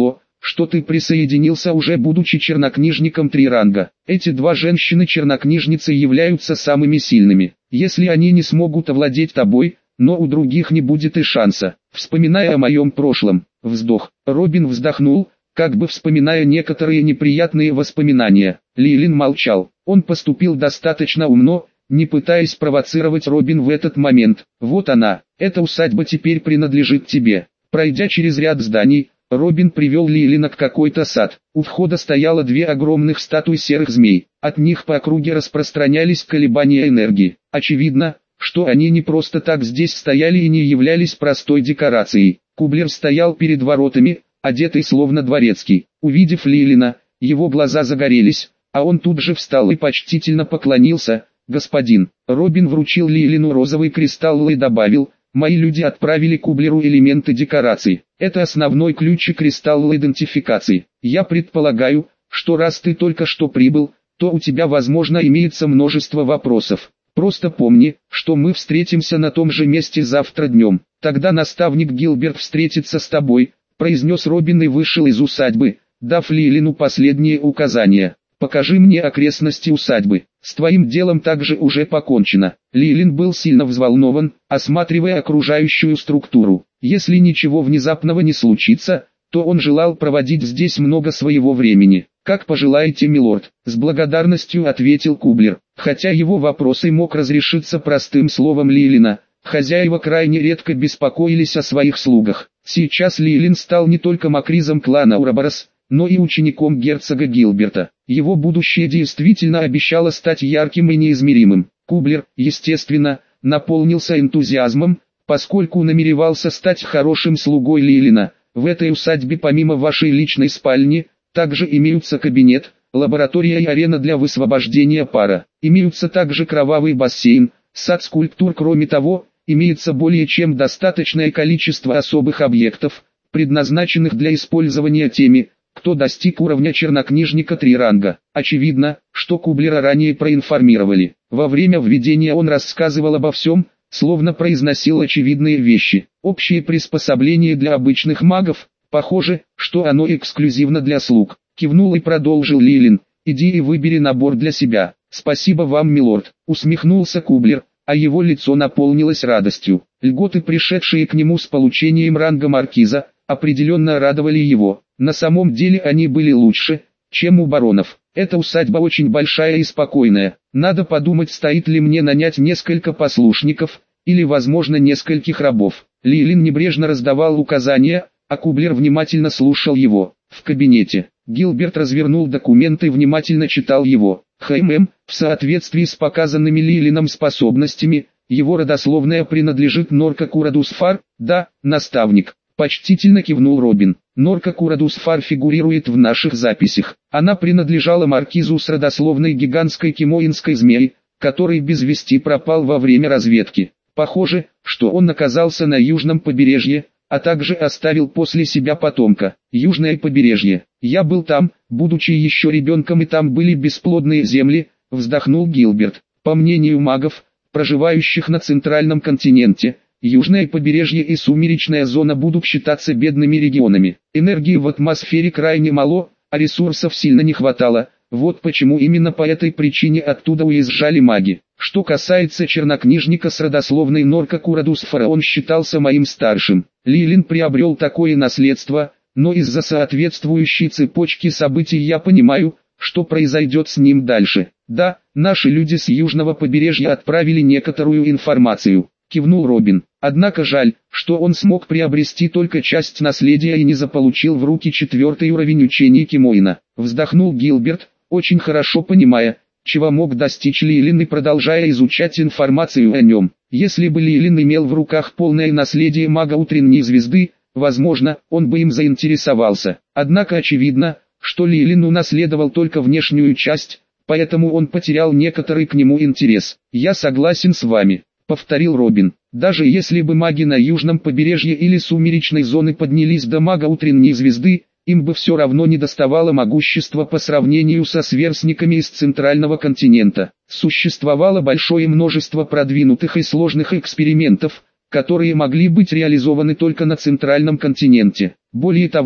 что ты присоединился уже будучи чернокнижником 3 ранга. Эти 2 женщины-чернокнижницы являются самыми сильными. Если они не смогут овладеть тобой, но у других не будет и шанса. Вспоминая о моем прошлом, вздох, Робин вздохнул, как бы вспоминая некоторые неприятные воспоминания. Лилин молчал. Он поступил достаточно умно, не пытаясь провоцировать Робин в этот момент. Вот она, эта усадьба теперь принадлежит тебе. Пройдя через ряд зданий, Робин привел Лилина к какой-то сад. У входа стояло 2 огромных статуи серых змей. От них по округе распространялись колебания энергии. Очевидно, что они не просто так здесь стояли и не являлись простой декорацией. Кублер стоял перед воротами, одетый словно дворецкий. Увидев Лилина, его глаза загорелись, а он тут же встал и почтительно поклонился. «Господин». Робин вручил Лилину розовый кристалл и добавил: «Мои люди отправили Кублеру элементы декораций. Это основной ключ и кристалл идентификации. Я предполагаю, что раз ты только что прибыл, то у тебя возможно имеется множество вопросов. Просто помни, что мы встретимся на том же месте завтра днем. Тогда наставник Гилберт встретится с тобой», произнес Робин и вышел из усадьбы, дав Лилину последние указания. «Покажи мне окрестности усадьбы. С твоим делом также уже покончено». Лилин был сильно взволнован, осматривая окружающую структуру. Если ничего внезапного не случится, то он желал проводить здесь много своего времени. «Как пожелаете, милорд», — с благодарностью ответил Кублер. Хотя его вопрос и мог разрешиться простым словом Лилина, хозяева крайне редко беспокоились о своих слугах. Сейчас Лилин стал не только макризом клана Ураборос, но и учеником герцога Гилберта. Его будущее действительно обещало стать ярким и неизмеримым. Кублер, естественно, наполнился энтузиазмом, поскольку намеревался стать хорошим слугой Лилина. В этой усадьбе помимо вашей личной спальни, также имеются кабинет, лаборатория и арена для высвобождения пара. Имеются также кровавый бассейн, сад скульптур. Кроме того, имеется более чем достаточное количество особых объектов, предназначенных для использования теми, кто достиг уровня чернокнижника 3 ранга. Очевидно, что Кублера ранее проинформировали. Во время введения он рассказывал обо всем, словно произносил очевидные вещи. Общее приспособление для обычных магов, похоже, что оно эксклюзивно для слуг. Кивнул и продолжил Лилин: «Иди и выбери набор для себя». «Спасибо вам, милорд», усмехнулся Кублер, а его лицо наполнилось радостью. Льготы, пришедшие к нему с получением ранга маркиза, определенно радовали его. На самом деле они были лучше, чем у баронов. Эта усадьба очень большая и спокойная. Надо подумать, стоит ли мне нанять несколько послушников, или возможно нескольких рабов. Лилин небрежно раздавал указания, а Кублер внимательно слушал его. В кабинете Гилберт развернул документ и внимательно читал его. В соответствии с показанными Лилином способностями, его родословная принадлежит Норка Курадусфар. «Да, наставник», почтительно кивнул Робин. «Норка Курадусфар фигурирует в наших записях. Она принадлежала маркизу с родословной гигантской кимоинской змеи, который без вести пропал во время разведки. Похоже, что он оказался на южном побережье, а также оставил после себя потомка. Южное побережье. Я был там, будучи еще ребенком, и там были бесплодные земли», вздохнул Гилберт. «По мнению магов, проживающих на центральном континенте, южное побережье и сумеречная зона будут считаться бедными регионами. Энергии в атмосфере крайне мало, а ресурсов сильно не хватало. Вот почему именно по этой причине оттуда уезжали маги. Что касается чернокнижника с родословной Норка Курадусфара, он считался моим старшим. Лилин приобрел такое наследство, но из-за соответствующей цепочки событий я понимаю, что произойдет с ним дальше. Да, наши люди с южного побережья отправили некоторую информацию», кивнул Робин. «Однако жаль, что он смог приобрести только часть наследия и не заполучил в руки 4-й уровень учений Кимоина. Вздохнул Гилберт, очень хорошо понимая, чего мог достичь Лилин, и продолжая изучать информацию о нем. Если бы Лилин имел в руках полное наследие мага утренней звезды, возможно, он бы им заинтересовался. Однако очевидно, что Лилин унаследовал только внешнюю часть, поэтому он потерял некоторый к нему интерес. «Я согласен с вами», повторил Робин. «Даже если бы маги на южном побережье или сумеречной зоны поднялись до мага утренней звезды, им бы все равно не доставало могущества по сравнению со сверстниками из центрального континента. Существовало большое множество продвинутых и сложных экспериментов, которые могли быть реализованы только на центральном континенте. Более того,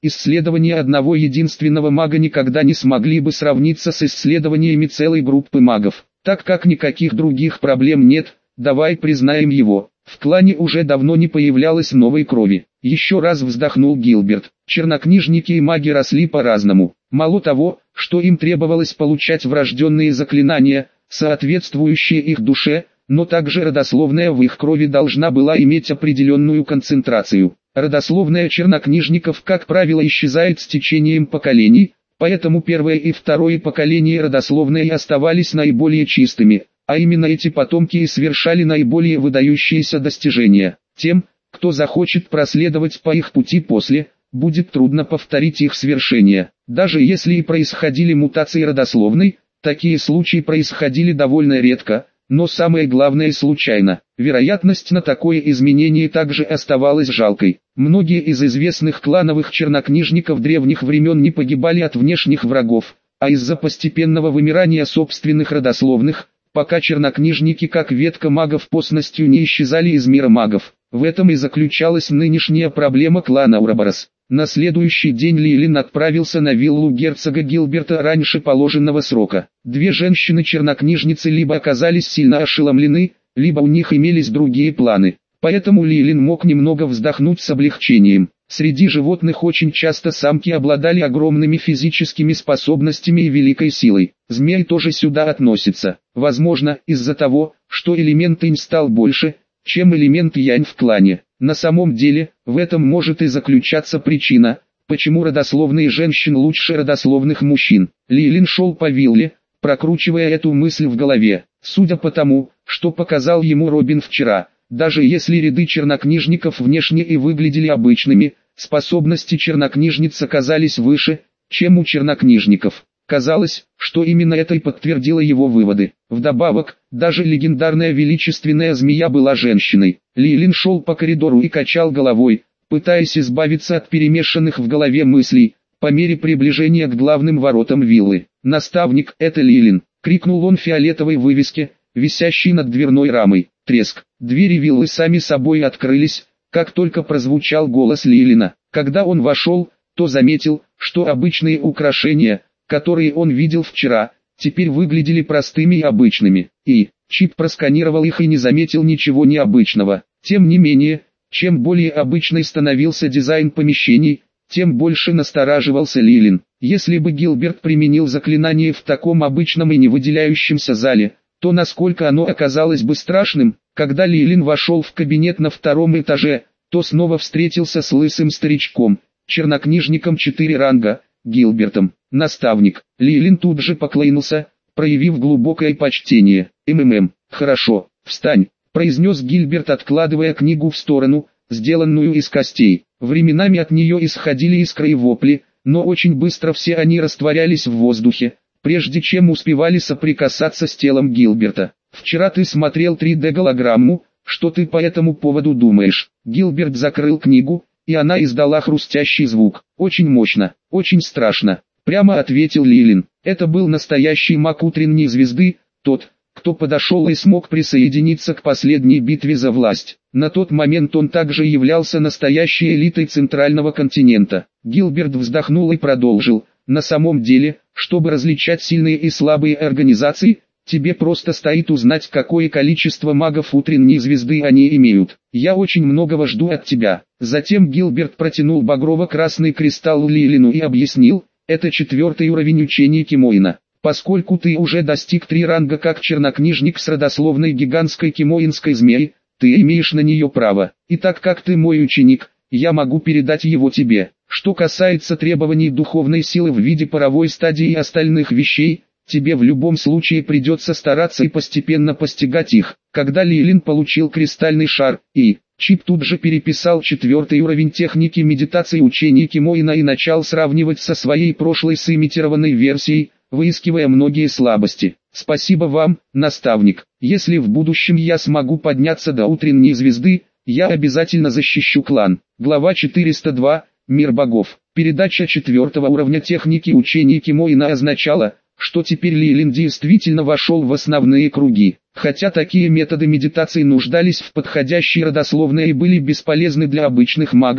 исследования одного единственного мага никогда не смогли бы сравниться с исследованиями целой группы магов. Так как никаких других проблем нет, давай признаем его. В клане уже давно не появлялось новой крови. Еще раз вздохнул Гилберт. Чернокнижники и маги росли по-разному. Мало того, что им требовалось получать врожденные заклинания, соответствующие их душе, но также родословная в их крови должна была иметь определенную концентрацию. Родословная чернокнижников, как правило, исчезает с течением поколений, поэтому первое и второе поколения родословной оставались наиболее чистыми, а именно эти потомки и совершали наиболее выдающиеся достижения. Тем, кто захочет проследовать по их пути после, будет трудно повторить их свершения. Даже если и происходили мутации родословной, такие случаи происходили довольно редко, но самое главное случайно. Вероятность на такое изменение также оставалась жалкой. Многие из известных клановых чернокнижников древних времен не погибали от внешних врагов, а из-за постепенного вымирания собственных родословных, пока чернокнижники как ветка магов полностью не исчезали из мира магов. В этом и заключалась нынешняя проблема клана Уроборос. На следующий день Лилин отправился на виллу герцога Гилберта раньше положенного срока. Две женщины-чернокнижницы либо оказались сильно ошеломлены, либо у них имелись другие планы. Поэтому Лилин мог немного вздохнуть с облегчением. Среди животных очень часто самки обладали огромными физическими способностями и великой силой. Змей тоже сюда относится. Возможно, из-за того, что элемент инь стал больше, чем элемент янь в клане. На самом деле, в этом может и заключаться причина, почему родословные женщин лучше родословных мужчин. Лилин шел по вилле, прокручивая эту мысль в голове. Судя по тому, что показал ему Робин вчера, даже если ряды чернокнижников внешне и выглядели обычными, способности чернокнижниц оказались выше, чем у чернокнижников. Казалось, что именно это и подтвердило его выводы. Вдобавок, даже легендарная величественная змея была женщиной. Лилин шел по коридору и качал головой, пытаясь избавиться от перемешанных в голове мыслей, по мере приближения к главным воротам виллы. «Наставник, это Лилин!» — крикнул он фиолетовой вывеске, висящей над дверной рамой. Треск. Двери виллы сами собой открылись, как только прозвучал голос Лилина. Когда он вошел, то заметил, что обычные украшения, которые он видел вчера, теперь выглядели простыми и обычными. И Чип просканировал их и не заметил ничего необычного. Тем не менее, чем более обычный становился дизайн помещений, тем больше настораживался Лилин. Если бы Гилберт применил заклинание в таком обычном и не выделяющемся зале, то насколько оно оказалось бы страшным. Когда Лилин вошел в кабинет на втором этаже, то снова встретился с лысым старичком, чернокнижником 4 ранга, Гилбертом. «Наставник». Лилин тут же поклонился, проявив глубокое почтение. «Хорошо, встань», — произнес Гилберт, откладывая книгу в сторону, сделанную из костей. Временами от нее исходили искры и вопли, но очень быстро все они растворялись в воздухе, прежде чем успевали соприкасаться с телом Гилберта. «Вчера ты смотрел 3D-голограмму, что ты по этому поводу думаешь?» Гилберт закрыл книгу, и она издала хрустящий звук. «Очень мощно, очень страшно», — прямо ответил Лилин. «Это был настоящий маг утренней звезды, тот, кто подошел и смог присоединиться к последней битве за власть. На тот момент он также являлся настоящей элитой центрального континента». Гилберт вздохнул и продолжил. «На самом деле, чтобы различать сильные и слабые организации, тебе просто стоит узнать, какое количество магов утренней звезды они имеют. Я очень многого жду от тебя». Затем Гилберт протянул багрово-красный кристалл Лилину и объяснил, это 4-й уровень учения Кимоина. Поскольку ты уже достиг 3 ранга как чернокнижник с родословной гигантской кимоинской змеи, ты имеешь на нее право. И так как ты мой ученик, я могу передать его тебе. Что касается требований духовной силы в виде паровой стадии и остальных вещей, тебе в любом случае придется стараться и постепенно постигать их. Когда Лилин получил кристальный шар, и Чип тут же переписал 4-й уровень техники медитации учения Кимоина и начал сравнивать со своей прошлой сымитированной версией, выискивая многие слабости. «Спасибо вам, наставник. Если в будущем я смогу подняться до утренней звезды, я обязательно защищу клан». Глава 402. Мир богов. Передача 4-го уровня техники учения Кимоина означала, что теперь Лилин действительно вошел в основные круги. Хотя такие методы медитации нуждались в подходящей родословной и были бесполезны для обычных магов,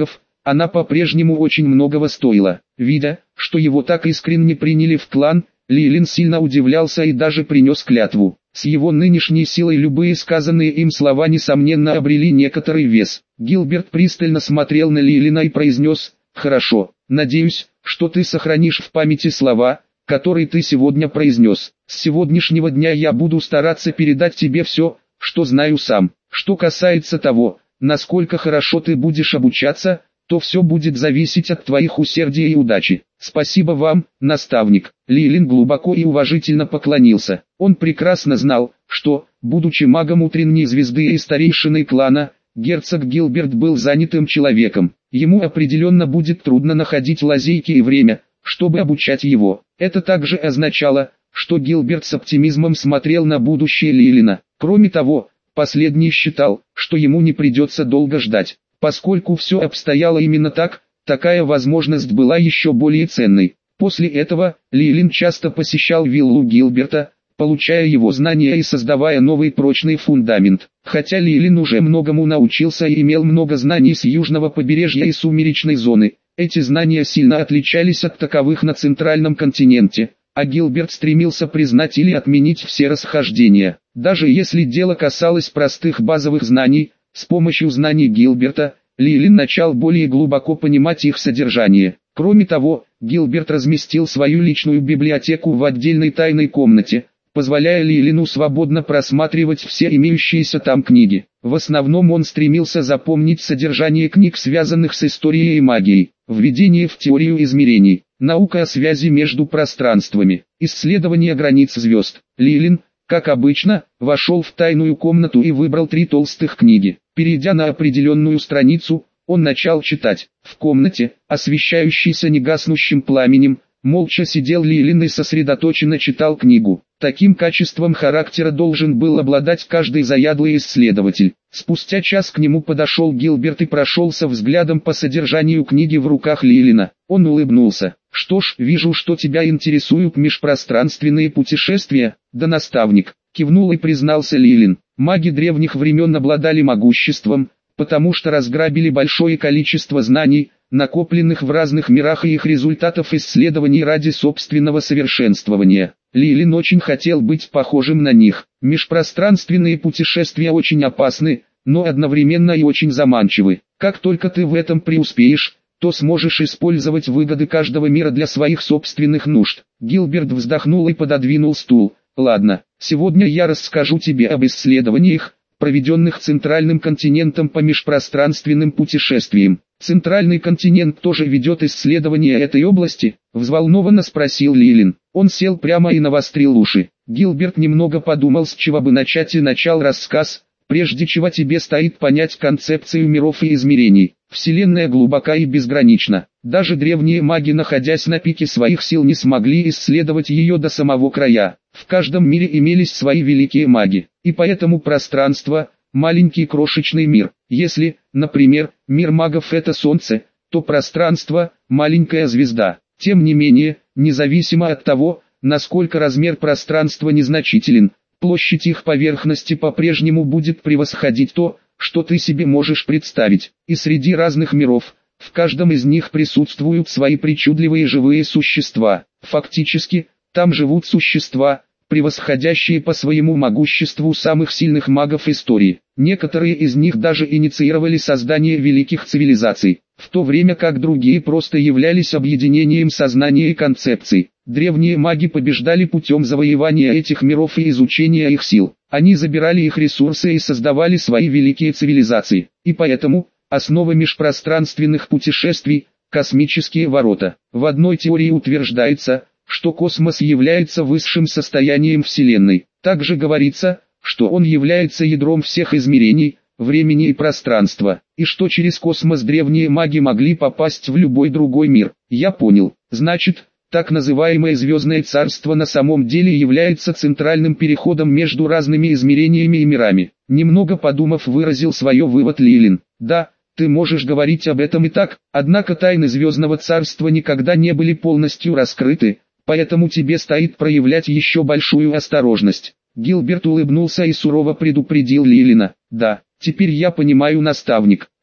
она по-прежнему очень многого стоила. Видя, что его так искренне приняли в клан, Лилин сильно удивлялся и даже принес клятву. С его нынешней силой любые сказанные им слова несомненно обрели некоторый вес. Гилберт пристально смотрел на Лилина и произнес: «Хорошо, надеюсь, что ты сохранишь в памяти слова, которые ты сегодня произнес. С сегодняшнего дня я буду стараться передать тебе все, что знаю сам. Что касается того, насколько хорошо ты будешь обучаться, то все будет зависеть от твоих усердия и удачи. Спасибо вам, наставник». Лилин глубоко и уважительно поклонился. Он прекрасно знал, что, будучи магом утренней звезды и старейшиной клана, герцог Гилберт был занятым человеком. Ему определенно будет трудно находить лазейки и время, чтобы обучать его. Это также означало, что Гилберт с оптимизмом смотрел на будущее Лилина. Кроме того, последний считал, что ему не придется долго ждать. Поскольку все обстояло именно так, такая возможность была еще более ценной. После этого, Лилин часто посещал виллу Гилберта, получая его знания и создавая новый прочный фундамент. Хотя Лилин уже многому научился и имел много знаний с южного побережья и сумеречной зоны, эти знания сильно отличались от таковых на центральном континенте, а Гилберт стремился признать или отменить все расхождения. Даже если дело касалось простых базовых знаний, с помощью знаний Гилберта, Лилин начал более глубоко понимать их содержание. Кроме того, Гилберт разместил свою личную библиотеку в отдельной тайной комнате, позволяя Лилину свободно просматривать все имеющиеся там книги. В основном он стремился запомнить содержание книг, связанных с историей и магией, введение в теорию измерений, наука о связи между пространствами, исследование границ звезд. Лилин, как обычно, вошел в тайную комнату и выбрал 3 толстых книги. Перейдя на определенную страницу, он начал читать. В комнате, освещающейся негаснущим пламенем, молча сидел Лилин и сосредоточенно читал книгу. Таким качеством характера должен был обладать каждый заядлый исследователь. Спустя час к нему подошел Гилберт и прошелся взглядом по содержанию книги в руках Лилина. Он улыбнулся. «Что ж, вижу, что тебя интересуют межпространственные путешествия, да, наставник», кивнул и признался Лилин. Маги древних времен обладали могуществом, потому что разграбили большое количество знаний, накопленных в разных мирах, и их результатов исследований ради собственного совершенствования. Лилин очень хотел быть похожим на них. Межпространственные путешествия очень опасны, но одновременно и очень заманчивы. Как только ты в этом преуспеешь, то сможешь использовать выгоды каждого мира для своих собственных нужд. Гилберт вздохнул и пододвинул стул. «Ладно, сегодня я расскажу тебе об исследованиях, проведенных Центральным континентом по межпространственным путешествиям». «Центральный континент тоже ведет исследования этой области?» — взволнованно спросил Лилин. Он сел прямо и навострил уши. Гилберт немного подумал, с чего бы начать, и начал рассказ. «Прежде чего тебе стоит понять концепцию миров и измерений. Вселенная глубока и безгранична. Даже древние маги, находясь на пике своих сил, не смогли исследовать ее до самого края. В каждом мире имелись свои великие маги, и поэтому пространство – маленький крошечный мир. Если, например, мир магов – это Солнце, то пространство – маленькая звезда. Тем не менее, независимо от того, насколько размер пространства незначителен, площадь их поверхности по-прежнему будет превосходить то, что ты себе можешь представить. И среди разных миров, в каждом из них присутствуют свои причудливые живые существа. Фактически, там живут существа, превосходящие по своему могуществу самых сильных магов истории. Некоторые из них даже инициировали создание великих цивилизаций, в то время как другие просто являлись объединением сознания и концепций. Древние маги побеждали путем завоевания этих миров и изучения их сил. Они забирали их ресурсы и создавали свои великие цивилизации. И поэтому, основа межпространственных путешествий – космические ворота. В одной теории утверждается, что космос является высшим состоянием Вселенной. Также говорится, что он является ядром всех измерений, времени и пространства, и что через космос древние маги могли попасть в любой другой мир. Я понял. Значит, так называемое Звездное Царство на самом деле является центральным переходом между разными измерениями и мирами. Немного подумав, выразил свое вывод Лилин. Да, ты можешь говорить об этом и так, однако тайны Звездного Царства никогда не были полностью раскрыты, поэтому тебе стоит проявлять еще большую осторожность. Гилберт улыбнулся и сурово предупредил Лилина. Да, теперь я понимаю, наставник,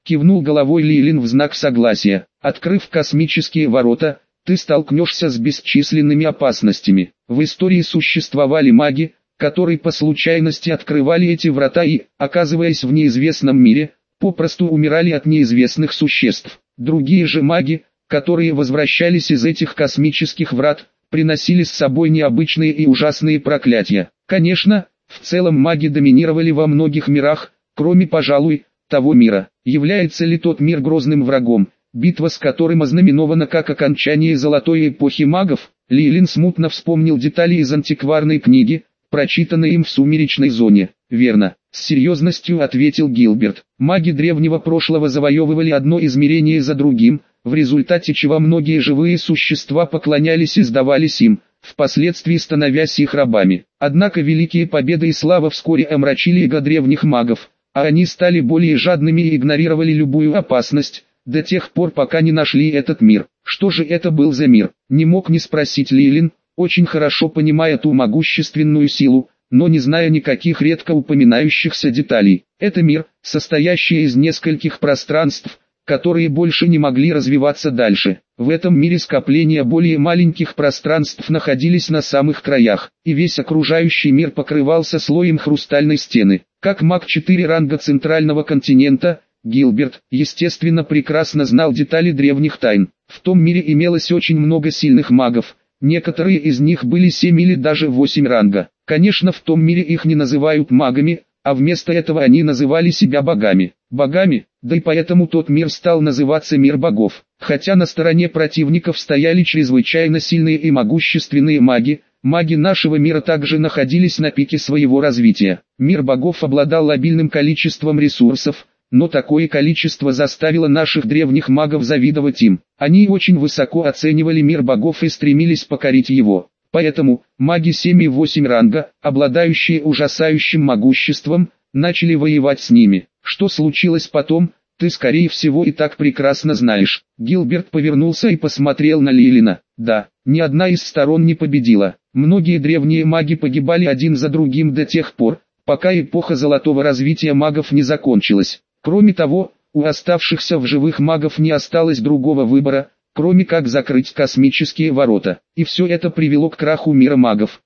кивнул головой Лилин в знак согласия. Открыв космические ворота, ты столкнешься с бесчисленными опасностями. В истории существовали маги, которые по случайности открывали эти врата и, оказываясь в неизвестном мире, попросту умирали от неизвестных существ. Другие же маги, которые возвращались из этих космических врат, приносили с собой необычные и ужасные проклятия. Конечно, в целом маги доминировали во многих мирах, кроме, пожалуй, того мира. Является ли тот мир грозным врагом, битва с которым ознаменована как окончание золотой эпохи магов? Лилин смутно вспомнил детали из антикварной книги, прочитанной им в «Сумеречной зоне». «Верно», — с серьезностью ответил Гилберт. «Маги древнего прошлого завоевывали одно измерение за другим, в результате чего многие живые существа поклонялись и сдавались им, впоследствии становясь их рабами. Однако великие победы и слава вскоре омрачили эго древних магов, а они стали более жадными и игнорировали любую опасность, до тех пор пока не нашли этот мир». Что же это был за мир? Не мог не спросить Лилин, очень хорошо понимая ту могущественную силу, но не зная никаких редко упоминающихся деталей. Это мир, состоящий из нескольких пространств, которые больше не могли развиваться дальше. В этом мире скопления более маленьких пространств находились на самых краях, и весь окружающий мир покрывался слоем хрустальной стены. Как маг 4 ранга центрального континента, Гилберт, естественно, прекрасно знал детали древних тайн. В том мире имелось очень много сильных магов, некоторые из них были 7 или даже 8 ранга. Конечно, в том мире их не называют магами, а вместо этого они называли себя богами. Богами, да и поэтому тот мир стал называться мир богов. Хотя на стороне противников стояли чрезвычайно сильные и могущественные маги, маги нашего мира также находились на пике своего развития. Мир богов обладал обильным количеством ресурсов, но такое количество заставило наших древних магов завидовать им. Они очень высоко оценивали мир богов и стремились покорить его. Поэтому, маги 7 и 8 ранга, обладающие ужасающим могуществом, начали воевать с ними. Что случилось потом, ты скорее всего и так прекрасно знаешь. Гилберт повернулся и посмотрел на Лилина. Да, ни одна из сторон не победила. Многие древние маги погибали один за другим до тех пор, пока эпоха золотого развития магов не закончилась. Кроме того, у оставшихся в живых магов не осталось другого выбора, кроме как закрыть космические ворота. И все это привело к краху мира магов.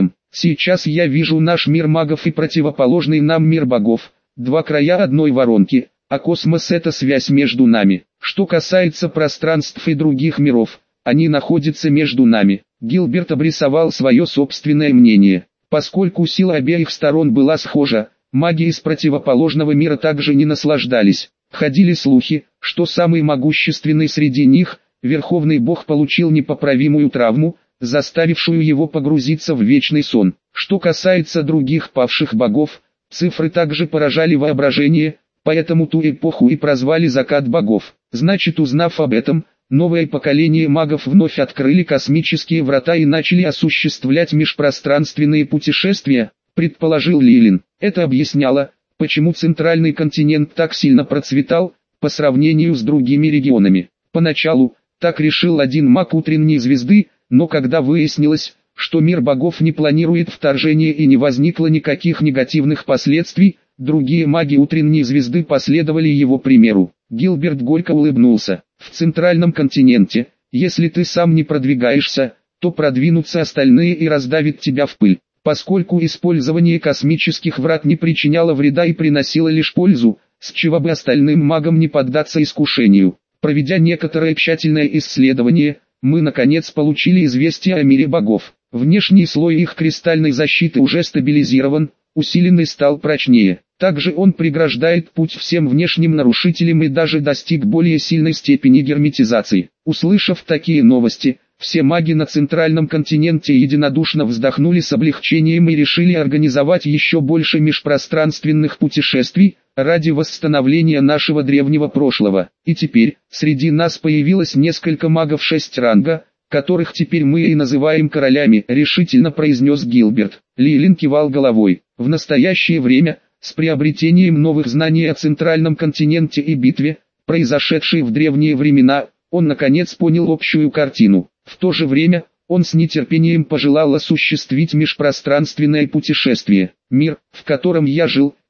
Сейчас я вижу наш мир магов и противоположный нам мир богов, два края одной воронки, а космос — это связь между нами. Что касается пространств и других миров, они находятся между нами. Гилберт обрисовал свое собственное мнение. Поскольку сила обеих сторон была схожа, маги из противоположного мира также не наслаждались. Ходили слухи, что самый могущественный среди них, Верховный Бог, получил непоправимую травму, заставившую его погрузиться в вечный сон. Что касается других павших богов, цифры также поражали воображение, поэтому ту эпоху и прозвали «Закат богов». Значит, узнав об этом, новое поколение магов вновь открыли космические врата и начали осуществлять межпространственные путешествия, предположил Лилин. Это объясняло, почему центральный континент так сильно процветал, по сравнению с другими регионами. Поначалу, так решил один маг утренней звезды, но когда выяснилось, что мир богов не планирует вторжения и не возникло никаких негативных последствий, другие маги утренней звезды последовали его примеру. Гилберт горько улыбнулся. В центральном континенте, если ты сам не продвигаешься, то продвинутся остальные и раздавят тебя в пыль. Поскольку использование космических врат не причиняло вреда и приносило лишь пользу, с чего бы остальным магам не поддаться искушению. Проведя некоторое тщательное исследование, мы наконец получили известие о мире богов. Внешний слой их кристальной защиты уже стабилизирован, усиленный стал прочнее. Также он преграждает путь всем внешним нарушителям и даже достиг более сильной степени герметизации. Услышав такие новости, все маги на центральном континенте единодушно вздохнули с облегчением и решили организовать еще больше межпространственных путешествий, ради восстановления нашего древнего прошлого. И теперь, среди нас появилось несколько магов 6 ранга, которых теперь мы и называем королями, решительно произнес Гилберт. Лилин кивал головой. В настоящее время, с приобретением новых знаний о центральном континенте и битве, произошедшей в древние времена, он наконец понял общую картину. В то же время, он с нетерпением пожелал осуществить межпространственное путешествие. Мир, в котором я жил,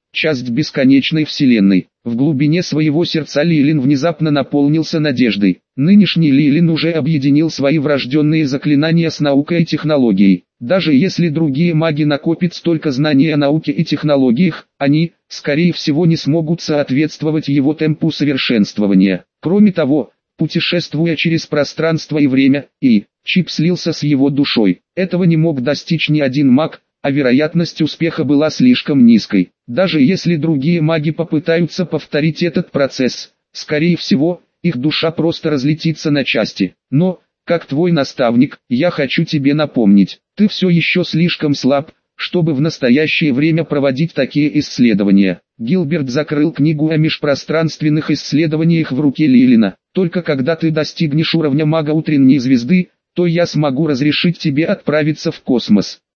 часть бесконечной вселенной. В глубине своего сердца Лилин внезапно наполнился надеждой. Нынешний Лилин уже объединил свои врожденные заклинания с наукой и технологией. Даже если другие маги накопят столько знаний о науке и технологиях, они, скорее всего, не смогут соответствовать его темпу совершенствования. Кроме того, путешествуя через пространство и время, чип слился с его душой. Этого не мог достичь ни один маг, а вероятность успеха была слишком низкой. Даже если другие маги попытаются повторить этот процесс, скорее всего, их душа просто разлетится на части. Но, как твой наставник, я хочу тебе напомнить, ты все еще слишком слаб, чтобы в настоящее время проводить такие исследования. Гилберт закрыл книгу о межпространственных исследованиях в руке Лилина. Только когда ты достигнешь уровня мага утренней звезды, то я смогу разрешить тебе отправиться в космос.